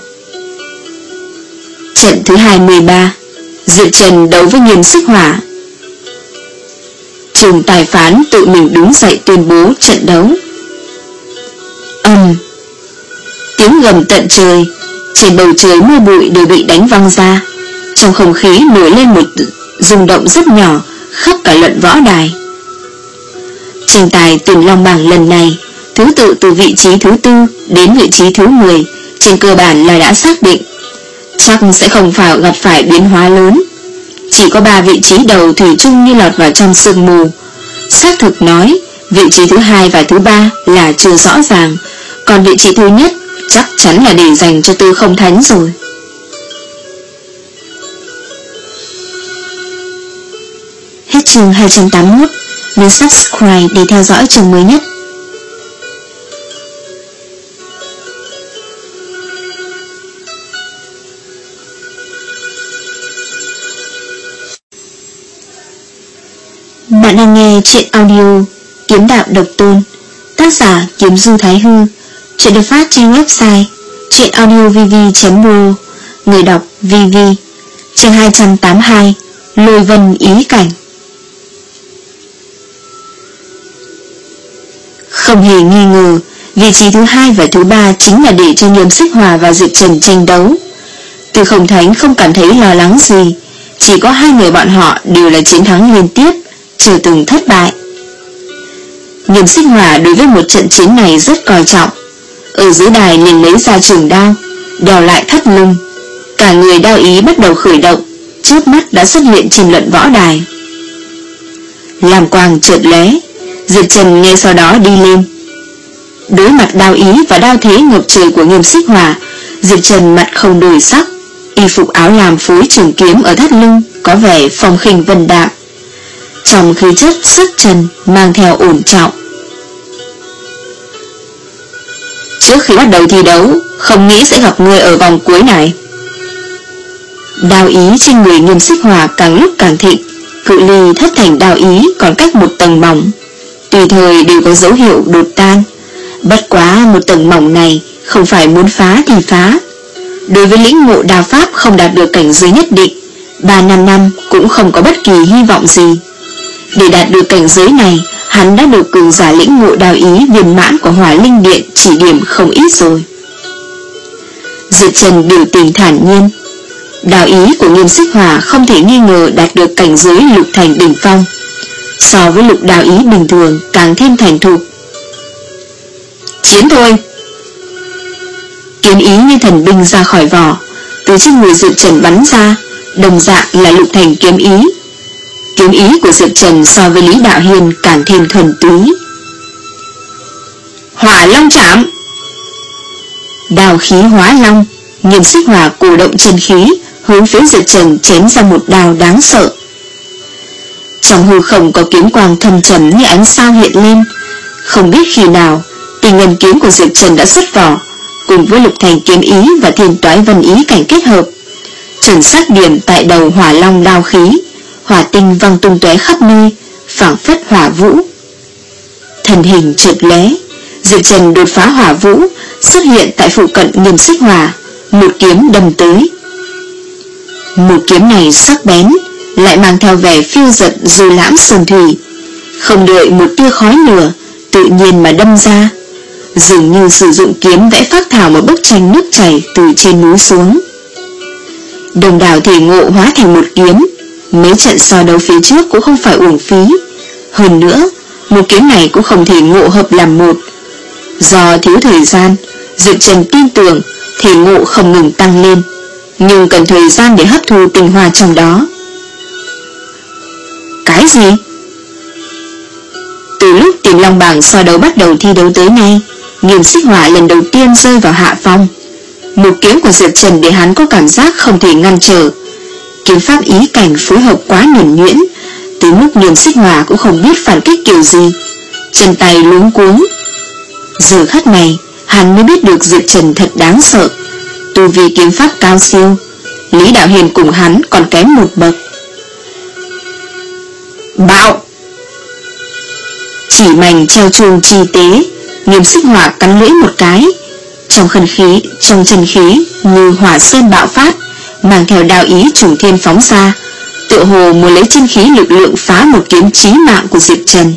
[SPEAKER 1] Trận thứ hai mươi ba, Diệp Trần đấu với Nghiêm Xích Hỏa. Trường tài phán tự mình đứng dậy tuyên bố trận đấu. Ầm, tiếng gầm tận trời, trên bầu trời mưa bụi đều bị đánh văng ra, trong không khí nổi lên một rung động rất nhỏ khắp cả luận võ đài. Tranh tài Tím Long Bảng lần này, thứ tự từ vị trí thứ tư đến vị trí thứ mười trên cơ bản là đã xác định, chắc sẽ không phải gặp phải biến hóa lớn. Chỉ có ba vị trí đầu thủy chung như lọt vào trong sương mù. Xác thực nói, vị trí thứ hai và thứ ba là chưa rõ ràng, còn vị trí thứ nhất chắc chắn là để dành cho Tư Không Thánh rồi. Hết chương hai trăm tám mươi mốt, nhấn subscribe để theo dõi chương mới nhất. Bạn đang nghe truyện audio Kiếm Đạo Độc Tôn, tác giả Kiếm Du Thái Hư. Truyện được phát trên website truyệnaudiovv chấm pro, người đọc vê vê. Chương hai trăm tám mươi hai, Lôi Vân Ý Cảnh. Không hề nghi ngờ, vị trí thứ hai và thứ ba chính là để cho Nghiêm Xích Hỏa và Diệp Trần tranh đấu. Tư Không Thánh không cảm thấy lo lắng gì, chỉ có hai người bọn họ đều là chiến thắng liên tiếp, chưa từng thất bại. Nghiêm Xích Hỏa đối với một trận chiến này rất coi trọng, ở dưới đài liền lấy ra trường đao, đèo lại thắt lưng, cả người đao ý bắt đầu khởi động, chớp mắt đã xuất hiện trên luận võ đài. Làm quang chợt lóe, Diệp Trần ngay sau đó đi lên. Đối mặt đao ý và đao thế ngập trời của Nghiêm Xích Hỏa, Diệp Trần mặt không đổi sắc, y phục áo làm phối trường kiếm ở thắt lưng có vẻ phong khinh vân đạm, trong khí chất xuất trần mang theo ổn trọng. Trước khi bắt đầu thi đấu, không nghĩ sẽ gặp người ở vòng cuối này. Đao ý trên người Nghiêm Xích Hỏa càng lúc càng thịnh, cự ly thất thành đao ý còn cách một tầng mỏng, tùy thời đều có dấu hiệu đột tan. Bất quá một tầng mỏng này không phải muốn phá thì phá. Đối với lĩnh ngộ đao pháp không đạt được cảnh giới nhất định, ba năm năm cũng không có bất kỳ hy vọng gì. Để đạt được cảnh giới này, hắn đã được cường giả lĩnh ngộ đao ý viên mãn của Hỏa Linh Điện chỉ điểm không ít rồi. Diệp Trần biểu tình thản nhiên. Đao ý của Nghiêm Xích Hỏa không thể nghi ngờ đạt được cảnh giới lục thành đỉnh phong, so với lục đao ý bình thường càng thêm thành thục. Chiến thôi! Kiếm ý như thần binh ra khỏi vỏ, từ trên người Diệp Trần bắn ra, đồng dạng là lục thành kiếm ý. Kiếm ý của Diệp Trần so với Lý Đạo Hiên càng thêm thuần túy. Hỏa Long Trảm! Đao khí hóa long, Nghiêm Xích Hỏa cổ động chân khí, hướng phía Diệp Trần chém ra một đao đáng sợ. Trong hư không có kiếm quang thâm trầm như ánh sao hiện lên. Không biết khi nào, Tình Ngân kiếm của Diệp Trần đã xuất vỏ, cùng với lục thành kiếm ý và thiên toái vân ý cảnh kết hợp, chuẩn xác điểm tại đầu hỏa long đao khí, hỏa tinh văng tung tóe khắp nơi, phảng phất hỏa vũ. Thân hình chợt lóe, Diệp Trần đột phá hỏa vũ, xuất hiện tại phụ cận Nghiêm Xích Hỏa, một kiếm đâm tới. Một kiếm này sắc bén, lại mang theo vẻ phiêu dật du lãm sơn thủy, không đợi một tia khói lửa, tự nhiên mà đâm ra, dường như sử dụng kiếm vẽ phác thảo một bức tranh nước chảy từ trên núi xuống. Đồng đảo thể ngộ hóa thành một kiếm, mấy trận so đấu phía trước cũng không phải uổng phí. Hơn nữa, một kiếm này cũng không thể ngộ hợp làm một. Do thiếu thời gian, Diệp Trần tin tưởng thể ngộ không ngừng tăng lên, nhưng cần thời gian để hấp thu tinh hoa trong đó. Cái gì? Từ lúc Tìm Long bảng so đấu bắt đầu thi đấu tới nay, Nghiêm Xích Hỏa lần đầu tiên rơi vào hạ phong. Một kiếm của Diệp Trần để hắn có cảm giác không thể ngăn trở. Kiếm pháp ý cảnh phối hợp quá nhuần nhuyễn, tới mức Nghiêm Xích Hỏa cũng không biết phản kích kiểu gì, chân tay luống cuống. Giờ khắc này, hắn mới biết được Diệp Trần thật đáng sợ. Tu vi kiếm pháp cao siêu, Lý Đạo Hiền cùng hắn còn kém một bậc. Bạo! Chỉ mảnh treo chuông chi tế, Nghiêm Xích Hỏa cắn lưỡi một cái, trong khân khí, trong chân khí như hỏa sơn bạo phát, mang theo đao ý trùng thiên phóng ra, tựa hồ muốn lấy chân khí lực lượng phá một kiếm chí mạng của Diệp Trần.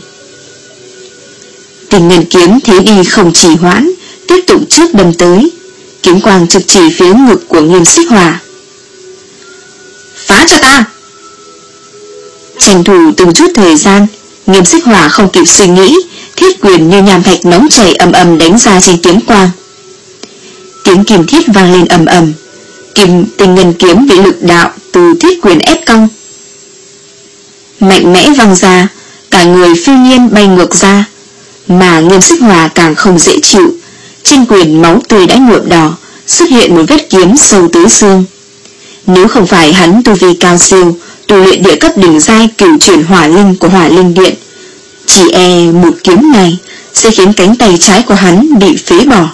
[SPEAKER 1] Tình Ngân kiếm thế đi không trì hoãn, tiếp tục trước đâm tới, kiếm quang trực chỉ phía ngực của Nghiêm Xích Hỏa. Phá cho ta! Tranh thủ từng chút thời gian, Nghiêm Xích Hỏa không kịp suy nghĩ, thiết quyền như nham thạch nóng chảy ầm ầm đánh ra trên kiếm quang. Tiếng kim thiết vang lên ầm ầm, kim Tình Ngân kiếm bị lực đạo từ thiết quyền ép cong, mạnh mẽ văng ra, cả người phiêu nhiên bay ngược ra. Mà Nghiêm Xích Hỏa càng không dễ chịu, trên quyền máu tươi đã nhuộm đỏ, xuất hiện một vết kiếm sâu tới xương. Nếu không phải hắn tu vi cao siêu, tu luyện địa cấp đỉnh giai cửu chuyển hỏa linh của Hỏa Linh Điện, chỉ e một kiếm này sẽ khiến cánh tay trái của hắn bị phế bỏ.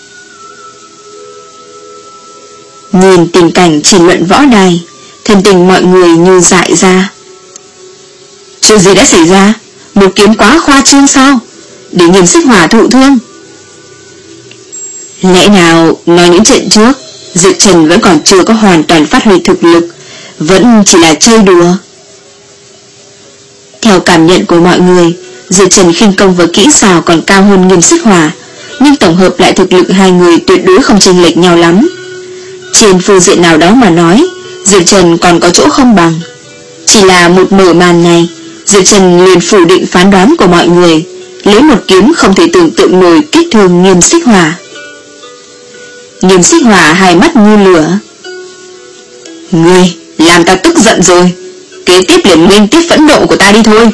[SPEAKER 1] Nhìn tình cảnh trên luận võ đài, thân tình mọi người như dại ra. Chuyện gì đã xảy ra? Một kiếm quá khoa trương sao? Để Nghiêm Xích Hỏa thụ thương. Lẽ nào nói những trận trước, Diệp Trần vẫn còn chưa có hoàn toàn phát huy thực lực, vẫn chỉ là chơi đùa? Theo cảm nhận của mọi người, Diệp Trần khinh công và kỹ xảo còn cao hơn Nghiêm Xích Hỏa, nhưng tổng hợp lại thực lực hai người tuyệt đối không chênh lệch nhau lắm. Trên phương diện nào đó mà nói, Diệp Trần còn có chỗ không bằng. Chỉ là một mở màn này, Diệp Trần liền phủ định phán đoán của mọi người, lấy một kiếm không thể tưởng tượng nổi kích thương Nghiêm Xích Hỏa. Nghiêm Xích Hỏa hai mắt như lửa. Ngươi làm ta tức giận rồi, kế tiếp liền nghênh tiếp phẫn nộ của ta đi thôi.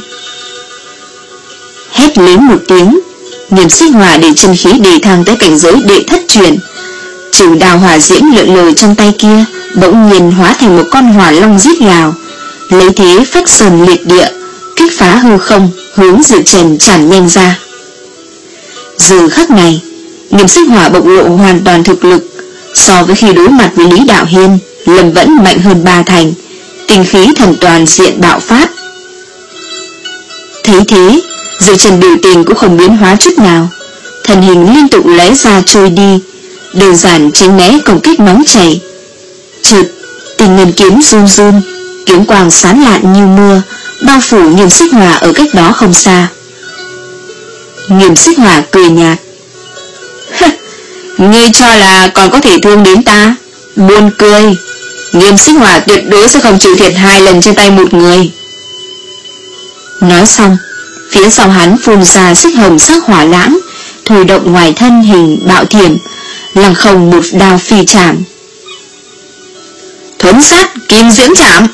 [SPEAKER 1] Hét lớn một tiếng, Nghiêm Xích Hỏa để chân khí đề thăng tới cảnh giới đệ thất truyền. Trừ đào hỏa diễm lượn lờ trong tay kia bỗng nhiên hóa thành một con hỏa long rít gào, lấy thế phách sơn liệt địa, kích phá hư không, hướng Diệp Trần tràn nhanh ra. Giờ khắc này, Nghiêm Xích Hỏa bộc lộ hoàn toàn thực lực, so với khi đối mặt với Lý Đạo Hiên, Lâm vẫn mạnh hơn ba thành, tinh khí thần toàn diện bạo phát. Thấy thế, Diệp Trần biểu tình cũng không biến hóa chút nào, thần hình liên tục lóe ra trôi đi, đơn giản tránh né công kích nóng chảy. Chợt, Tình Ngân kiếm run run, kiếm quang sáng lạn như mưa, bao phủ Nghiêm Xích Hỏa ở cách đó không xa. Nghiêm Xích Hỏa cười nhạt. Ngươi cho là còn có thể thương đến ta? Buồn cười. Nghiêm Xích Hỏa tuyệt đối sẽ không chịu thiệt hai lần trên tay một người. Nói xong, phía sau hắn phun ra xích hồng sắc hỏa lãng, thôi động ngoài thân hình bạo thiểm, lăng không một đao phi chạm. Thuấn sát kim diễm chạm.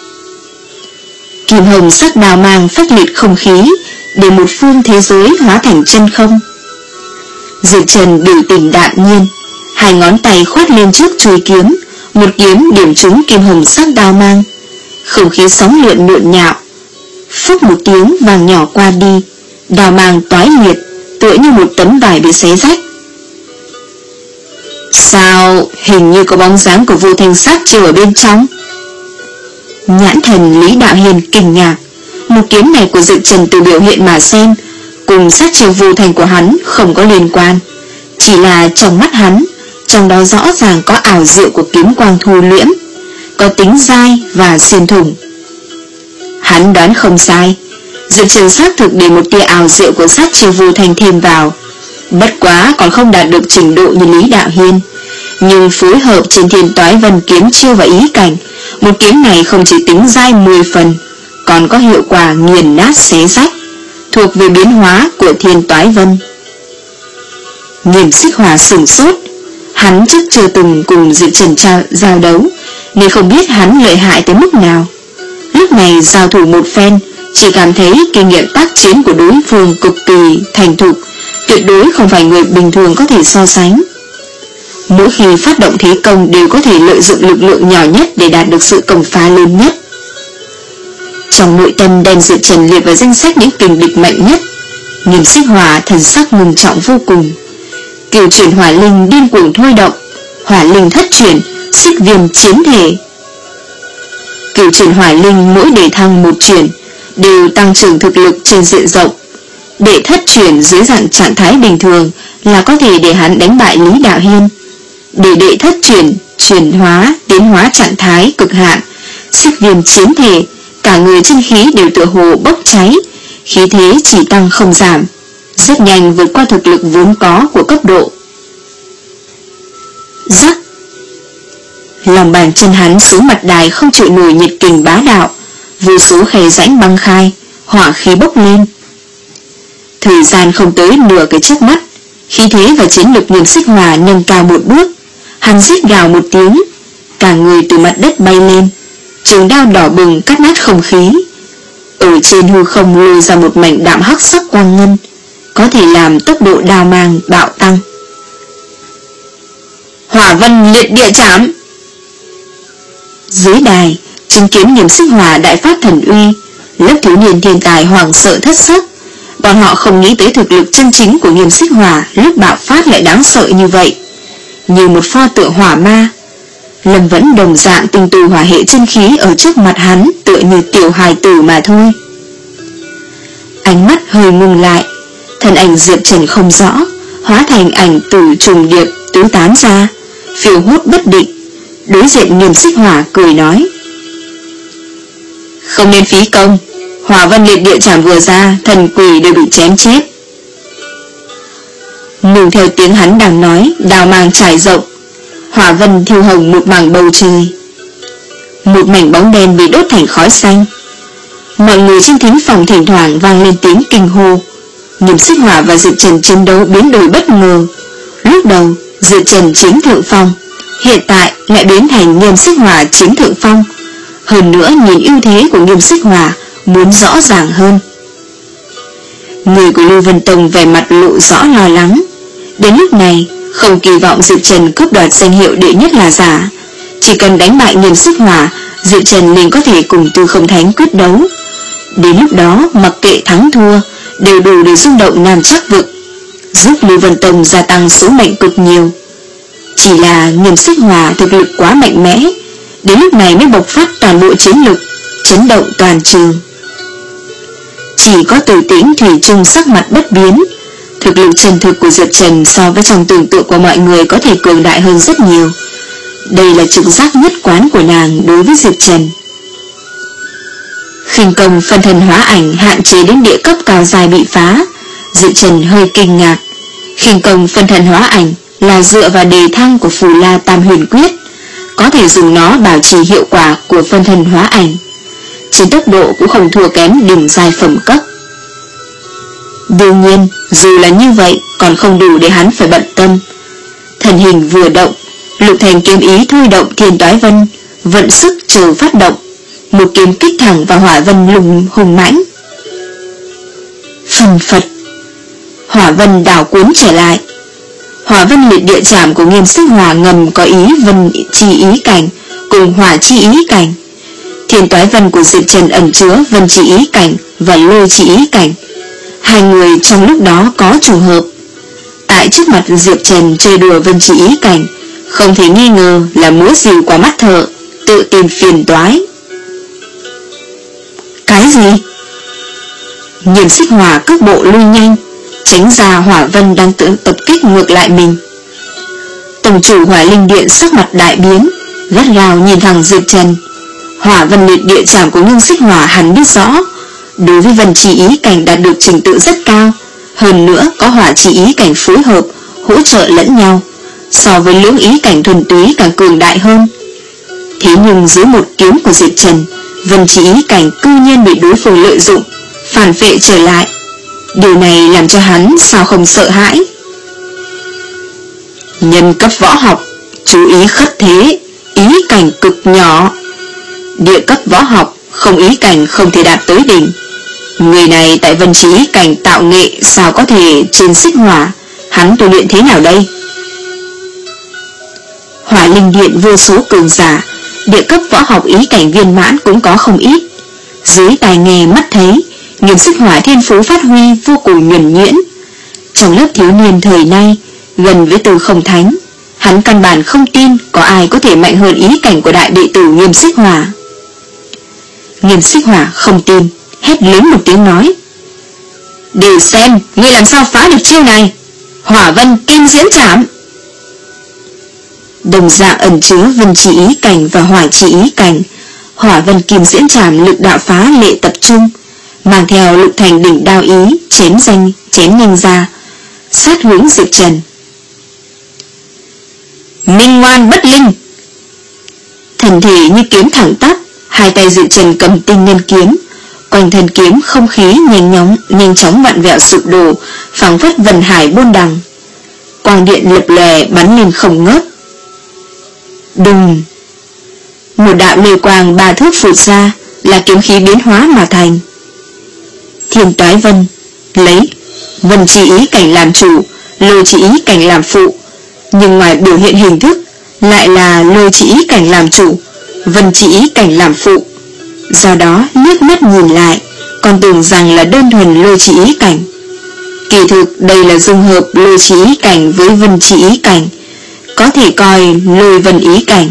[SPEAKER 1] Kim hồng sắc đao mang phách liệt không khí, để một phương thế giới hóa thành chân không. Diệp Trần biểu tình đạm nhiên, hai ngón tay khoát lên trước chuôi kiếm, một kiếm điểm trúng kim hồng sắc đao mang. Không khí sóng lượn nhộn nhạo, phúc một tiếng vàng nhỏ qua đi, đao mang toái liệt, tựa như một tấm vải bị xé rách. Sao hình như có bóng dáng của Vô Thanh sát chiêu ở bên trong? Nhãn thần Lý Đạo Hiền kinh ngạc, một kiếm này của Diệp Trần từ biểu hiện mà xem, cùng sát chiêu vô thành của hắn không có liên quan, chỉ là trong mắt hắn, trong đó rõ ràng có ảo diệu của kiếm quang thu liễm, có tính dai và xuyên thủng. Hắn đoán không sai, Diệp Trần xác thực để một tia ảo diệu của sát chiêu vô thành thêm vào, bất quá còn không đạt được trình độ như Lý Đạo Hiên, nhưng phối hợp trên Thiên Toái Vân kiếm chiêu và ý cảnh, một kiếm này không chỉ tính dai mười phần, còn có hiệu quả nghiền nát xé rách, thuộc về biến hóa của Thiên Toái Vân. Nghiêm Xích Hỏa sửng sốt, hắn trước chưa từng cùng Diệp Trần giao đấu, nên không biết hắn lợi hại tới mức nào. Lúc này giao thủ một phen, chỉ cảm thấy kinh nghiệm tác chiến của đối phương cực kỳ thành thục, tuyệt đối không phải người bình thường có thể so sánh. Mỗi khi phát động thế công đều có thể lợi dụng lực lượng nhỏ nhất để đạt được sự công phá lớn nhất. Trong nội tâm đem Diệp Trần liệt vào danh sách những kình địch mạnh nhất, Nghiêm Xích Hỏa thần sắc ngưng trọng vô cùng. Cửu chuyển hỏa linh điên cuồng thôi động, hỏa linh thất chuyển, xích viêm chiến thể. Cửu chuyển hỏa linh mỗi đề thăng một chuyển đều tăng trưởng thực lực trên diện rộng. Đệ thất chuyển dưới dạng trạng thái bình thường là có thể để hắn đánh bại Lý Đạo Hiên. Để đệ thất chuyển chuyển hóa tiến hóa trạng thái cực hạn, xích viêm chiến thể, cả người chân khí đều tựa hồ bốc cháy, khí thế chỉ tăng không giảm, rất nhanh vượt qua thực lực vốn có của cấp độ. Rắc, lòng bàn chân hắn xuống mặt đài không chịu nổi nhiệt kình bá đạo, vô số khe rãnh băng khai, hỏa khí bốc lên. Thời gian không tới nửa cái chớp mắt, khí thế và chiến lực Nghiêm Xích Hỏa nâng cao một bước. Hắn rít gào một tiếng, cả người từ mặt đất bay lên, trường đao đỏ bừng cắt nát không khí. Ở trên hư không lôi ra một mảnh đạm hắc sắc quang ngân, có thể làm tốc độ đao mang bạo tăng. Hỏa vân liệt địa trảm. Dưới đài, chứng kiến Nghiêm Xích Hỏa đại phát thần uy, lớp thiếu niên thiên tài hoảng sợ thất sắc. Bọn họ không nghĩ tới thực lực chân chính của Nghiêm Xích Hỏa lúc bạo phát lại đáng sợ như vậy, như một pho tượng hỏa ma. Lâm Vẫn đồng dạng tinh tu hỏa hệ chân khí ở trước mặt hắn tựa như tiểu hài tử mà thôi. Ánh mắt hơi ngừng lại, thân ảnh Diệp Trần không rõ, hóa thành ảnh tử trùng điệp tứ tán ra, phiêu hốt bất định. Đối diện Nghiêm Xích Hỏa cười nói: không nên phí công, hỏa vân liệt địa trảm vừa ra, thần quỷ đều bị chém chết. Nương theo tiếng hắn đang nói, đào mang trải rộng, hỏa vân thiêu hồng một mảng bầu trời. Một mảnh bóng đen bị đốt thành khói xanh. Mọi người trên thính phòng thỉnh thoảng vang lên tiếng kinh hô. Nghiêm Xích Hỏa và Diệp Trần chiến đấu biến đổi bất ngờ. Lúc đầu Diệp Trần chiếm thượng phong, hiện tại lại biến thành Nghiêm Xích Hỏa chiếm thượng phong. Hơn nữa nhìn ưu thế của Nghiêm Xích Hỏa muốn rõ ràng hơn. Người của Lưu Vân Tông vẻ mặt lộ rõ lo lắng. Đến lúc này không kỳ vọng Diệp Trần cướp đoạt danh hiệu đệ nhất là giả. Chỉ cần đánh bại Nghiêm Xích Hỏa, Diệp Trần liền có thể cùng Tư Không Thánh quyết đấu. Đến lúc đó mặc kệ thắng thua đều đủ để rung động Nam Trác vực, giúp Lưu Vân Tông gia tăng số mệnh cực nhiều. Chỉ là Nghiêm Xích Hỏa thực lực quá mạnh mẽ, đến lúc này mới bộc phát toàn bộ chiến lực, chấn động toàn trường. Chỉ có Từ Tĩnh thủy chung sắc mặt bất biến. Thực lực chân thực của Diệp Trần so với trong tưởng tượng của mọi người có thể cường đại hơn rất nhiều. Đây là trực giác nhất quán của nàng đối với Diệp Trần. Khinh công phân thân hóa ảnh hạn chế đến địa cấp cao dài bị phá, Diệp Trần hơi kinh ngạc. Khinh công phân thân hóa ảnh là dựa vào đề thăng của Phù La Tam Huyền Quyết, có thể dùng nó bảo trì hiệu quả của phân thân hóa ảnh. Trên tốc độ cũng không thua kém đỉnh giai phẩm cấp. Đương nhiên, dù là như vậy còn không đủ để hắn phải bận tâm. Thần hình vừa động, Lục Thành kiếm ý thôi động Thiên Toái Vân, vận sức chờ phát động, một kiếm kích thẳng vào hỏa vân lùng hùng mãnh. Phần phật, hỏa vân đảo cuốn trở lại. Hỏa vân liệt địa trảm của Nghiêm Xích Hỏa ngầm có ý vân chi ý cảnh cùng hỏa chi ý cảnh. Thiên Toái Vân của Diệp Trần ẩn chứa vân chi ý cảnh và lôi chi ý cảnh. Hai người trong lúc đó có trùng hợp. Tại trước mặt Diệp Trần chơi đùa vân chi ý cảnh, không thể nghi ngờ là múa rìu qua mắt thợ, tự tìm phiền toái. Cái gì? Nghiêm Xích Hỏa cước bộ lui nhanh, tránh ra hỏa vân đang tự tập kích ngược lại mình. Tổng chủ Hỏa Linh Điện sắc mặt đại biến, gắt gao nhìn thẳng Diệp Trần. Hỏa vân liệt địa trảm của Nghiêm Xích Hỏa hắn biết rõ, đối với vân chỉ ý cảnh đạt được trình tự rất cao, hơn nữa có hỏa chỉ ý cảnh phối hợp, hỗ trợ lẫn nhau, so với lưỡng ý cảnh thuần túy càng cường đại hơn. Thế nhưng dưới một kiếm của Diệp Trần, vân chỉ ý cảnh cư nhiên bị đối phương lợi dụng, phản vệ trở lại. Điều này làm cho hắn sao không sợ hãi. Nhân cấp võ học, chú ý khất thế, ý cảnh cực nhỏ. Địa cấp võ học, không ý cảnh không thể đạt tới đỉnh, Người này tại Vân Chỉ Ý Cảnh tạo nghệ, sao có thể trên xích hỏa? Hắn tu luyện thế nào đây? Hỏa linh điện vô số cường giả, địa cấp võ học ý cảnh viên mãn cũng có không ít. Dưới tai nghe mắt thấy, Nghiêm Xích Hỏa thiên phú phát huy vô cùng nhuần nhuyễn. Trong lớp thiếu niên thời nay, gần với Từ Không Thánh, hắn căn bản không tin có ai có thể mạnh hơn ý cảnh của đại đệ tử Nghiêm Xích Hỏa. Nghiêm Xích Hỏa không tin, hét lớn một tiếng nói: để xem ngươi làm sao phá được chiêu này. Hỏa Vân Kim Diễn Trảm. Đồng dạng ẩn chứa Vân Chỉ Ý Cảnh và Hỏa Chỉ Ý Cảnh, Hỏa Vân Kim Diễn Trảm lực đạo phá lệ tập trung, mang theo Lục Thành đỉnh đao ý, chém danh chém nhanh ra, sát hướng Diệp Trần. Minh ngoan bất linh. Thần thể như kiếm thẳng tắp, hai tay Diệp Trần cầm tinh ngân kiếm, quanh thân kiếm không khí nhanh chóng nhanh chóng vặn vẹo sụp đổ, phảng phất vân hải buôn đằng. Quang điện lập lòe bắn lên không ngớt. Đùng! Một đạo lôi quang ba thước phụt ra, là kiếm khí biến hóa mà thành. Thiên Toái Vân lấy Vân Chỉ Ý Cảnh làm chủ, Lôi Chỉ Ý Cảnh làm phụ, nhưng ngoài biểu hiện hình thức lại là Lôi Chỉ Ý Cảnh làm chủ, Vân Chỉ Ý Cảnh làm phụ. Do đó liếc mắt nhìn lại, còn tưởng rằng là đơn thuần Lôi Chỉ Ý Cảnh. Kỳ thực đây là dung hợp Lôi Chỉ Ý Cảnh với Vân Chỉ Ý Cảnh, có thể coi Lôi Vân Ý Cảnh.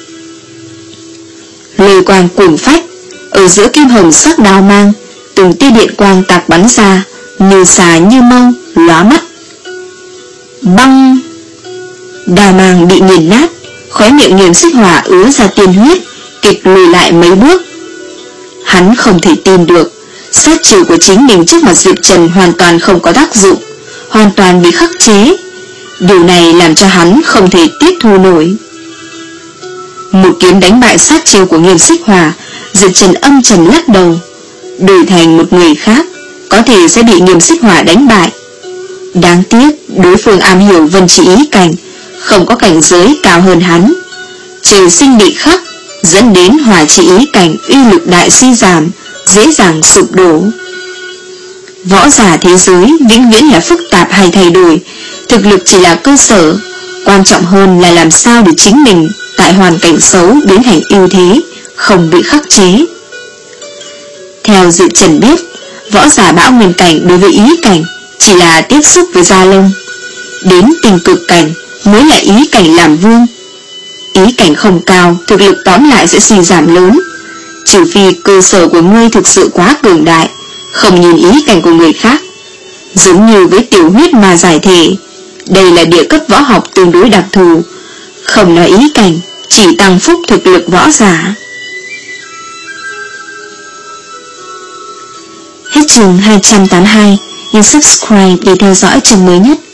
[SPEAKER 1] Lôi quang cuồng phách, ở giữa kim hồng sắc đao mang, từng tia điện quang tạc bắn ra, như xà như mâu, lóa mắt. Băng! Đao mang bị nghiền nát, khóe miệng Nghiêm Xích Hỏa ứa ra tiên huyết, kịch lùi lại mấy bước. Hắn không thể tin được, sát chiêu của chính mình trước mặt Diệp Trần hoàn toàn không có tác dụng, hoàn toàn bị khắc chế. Điều này làm cho hắn không thể tiếp thu nổi. Một kiếm đánh bại sát chiêu của Nghiêm Xích Hỏa, Diệp Trần âm trầm lắc đầu. Đổi thành một người khác, có thể sẽ bị Nghiêm Xích Hỏa đánh bại. Đáng tiếc đối phương am hiểu Vân Chỉ Ý Cảnh, không có cảnh giới cao hơn hắn. Trời sinh bị khắc, dẫn đến Hỏa Chỉ Ý Cảnh uy lực đại suy giảm, dễ dàng sụp đổ. Võ giả thế giới vĩnh viễn là phức tạp hay thay đổi, thực lực chỉ là cơ sở, quan trọng hơn là làm sao để chính mình tại hoàn cảnh xấu biến thành ưu thế, không bị khắc chế. Theo Diệp Trần biết, võ giả bão nguyên cảnh đối với ý cảnh chỉ là tiếp xúc với da lông, đến tình cực cảnh mới là ý cảnh làm vương. Ý cảnh không cao, thực lực tóm lại sẽ suy giảm lớn, trừ phi cơ sở của ngươi thực sự quá cường đại, không nhìn ý cảnh của người khác. Giống như với tiểu huyết mà giải thể, đây là địa cấp võ học tương đối đặc thù, không nói ý cảnh, chỉ tăng phúc thực lực võ giả. Hết chương hai trăm tám mươi hai, nhấn subscribe để theo dõi chương mới nhất.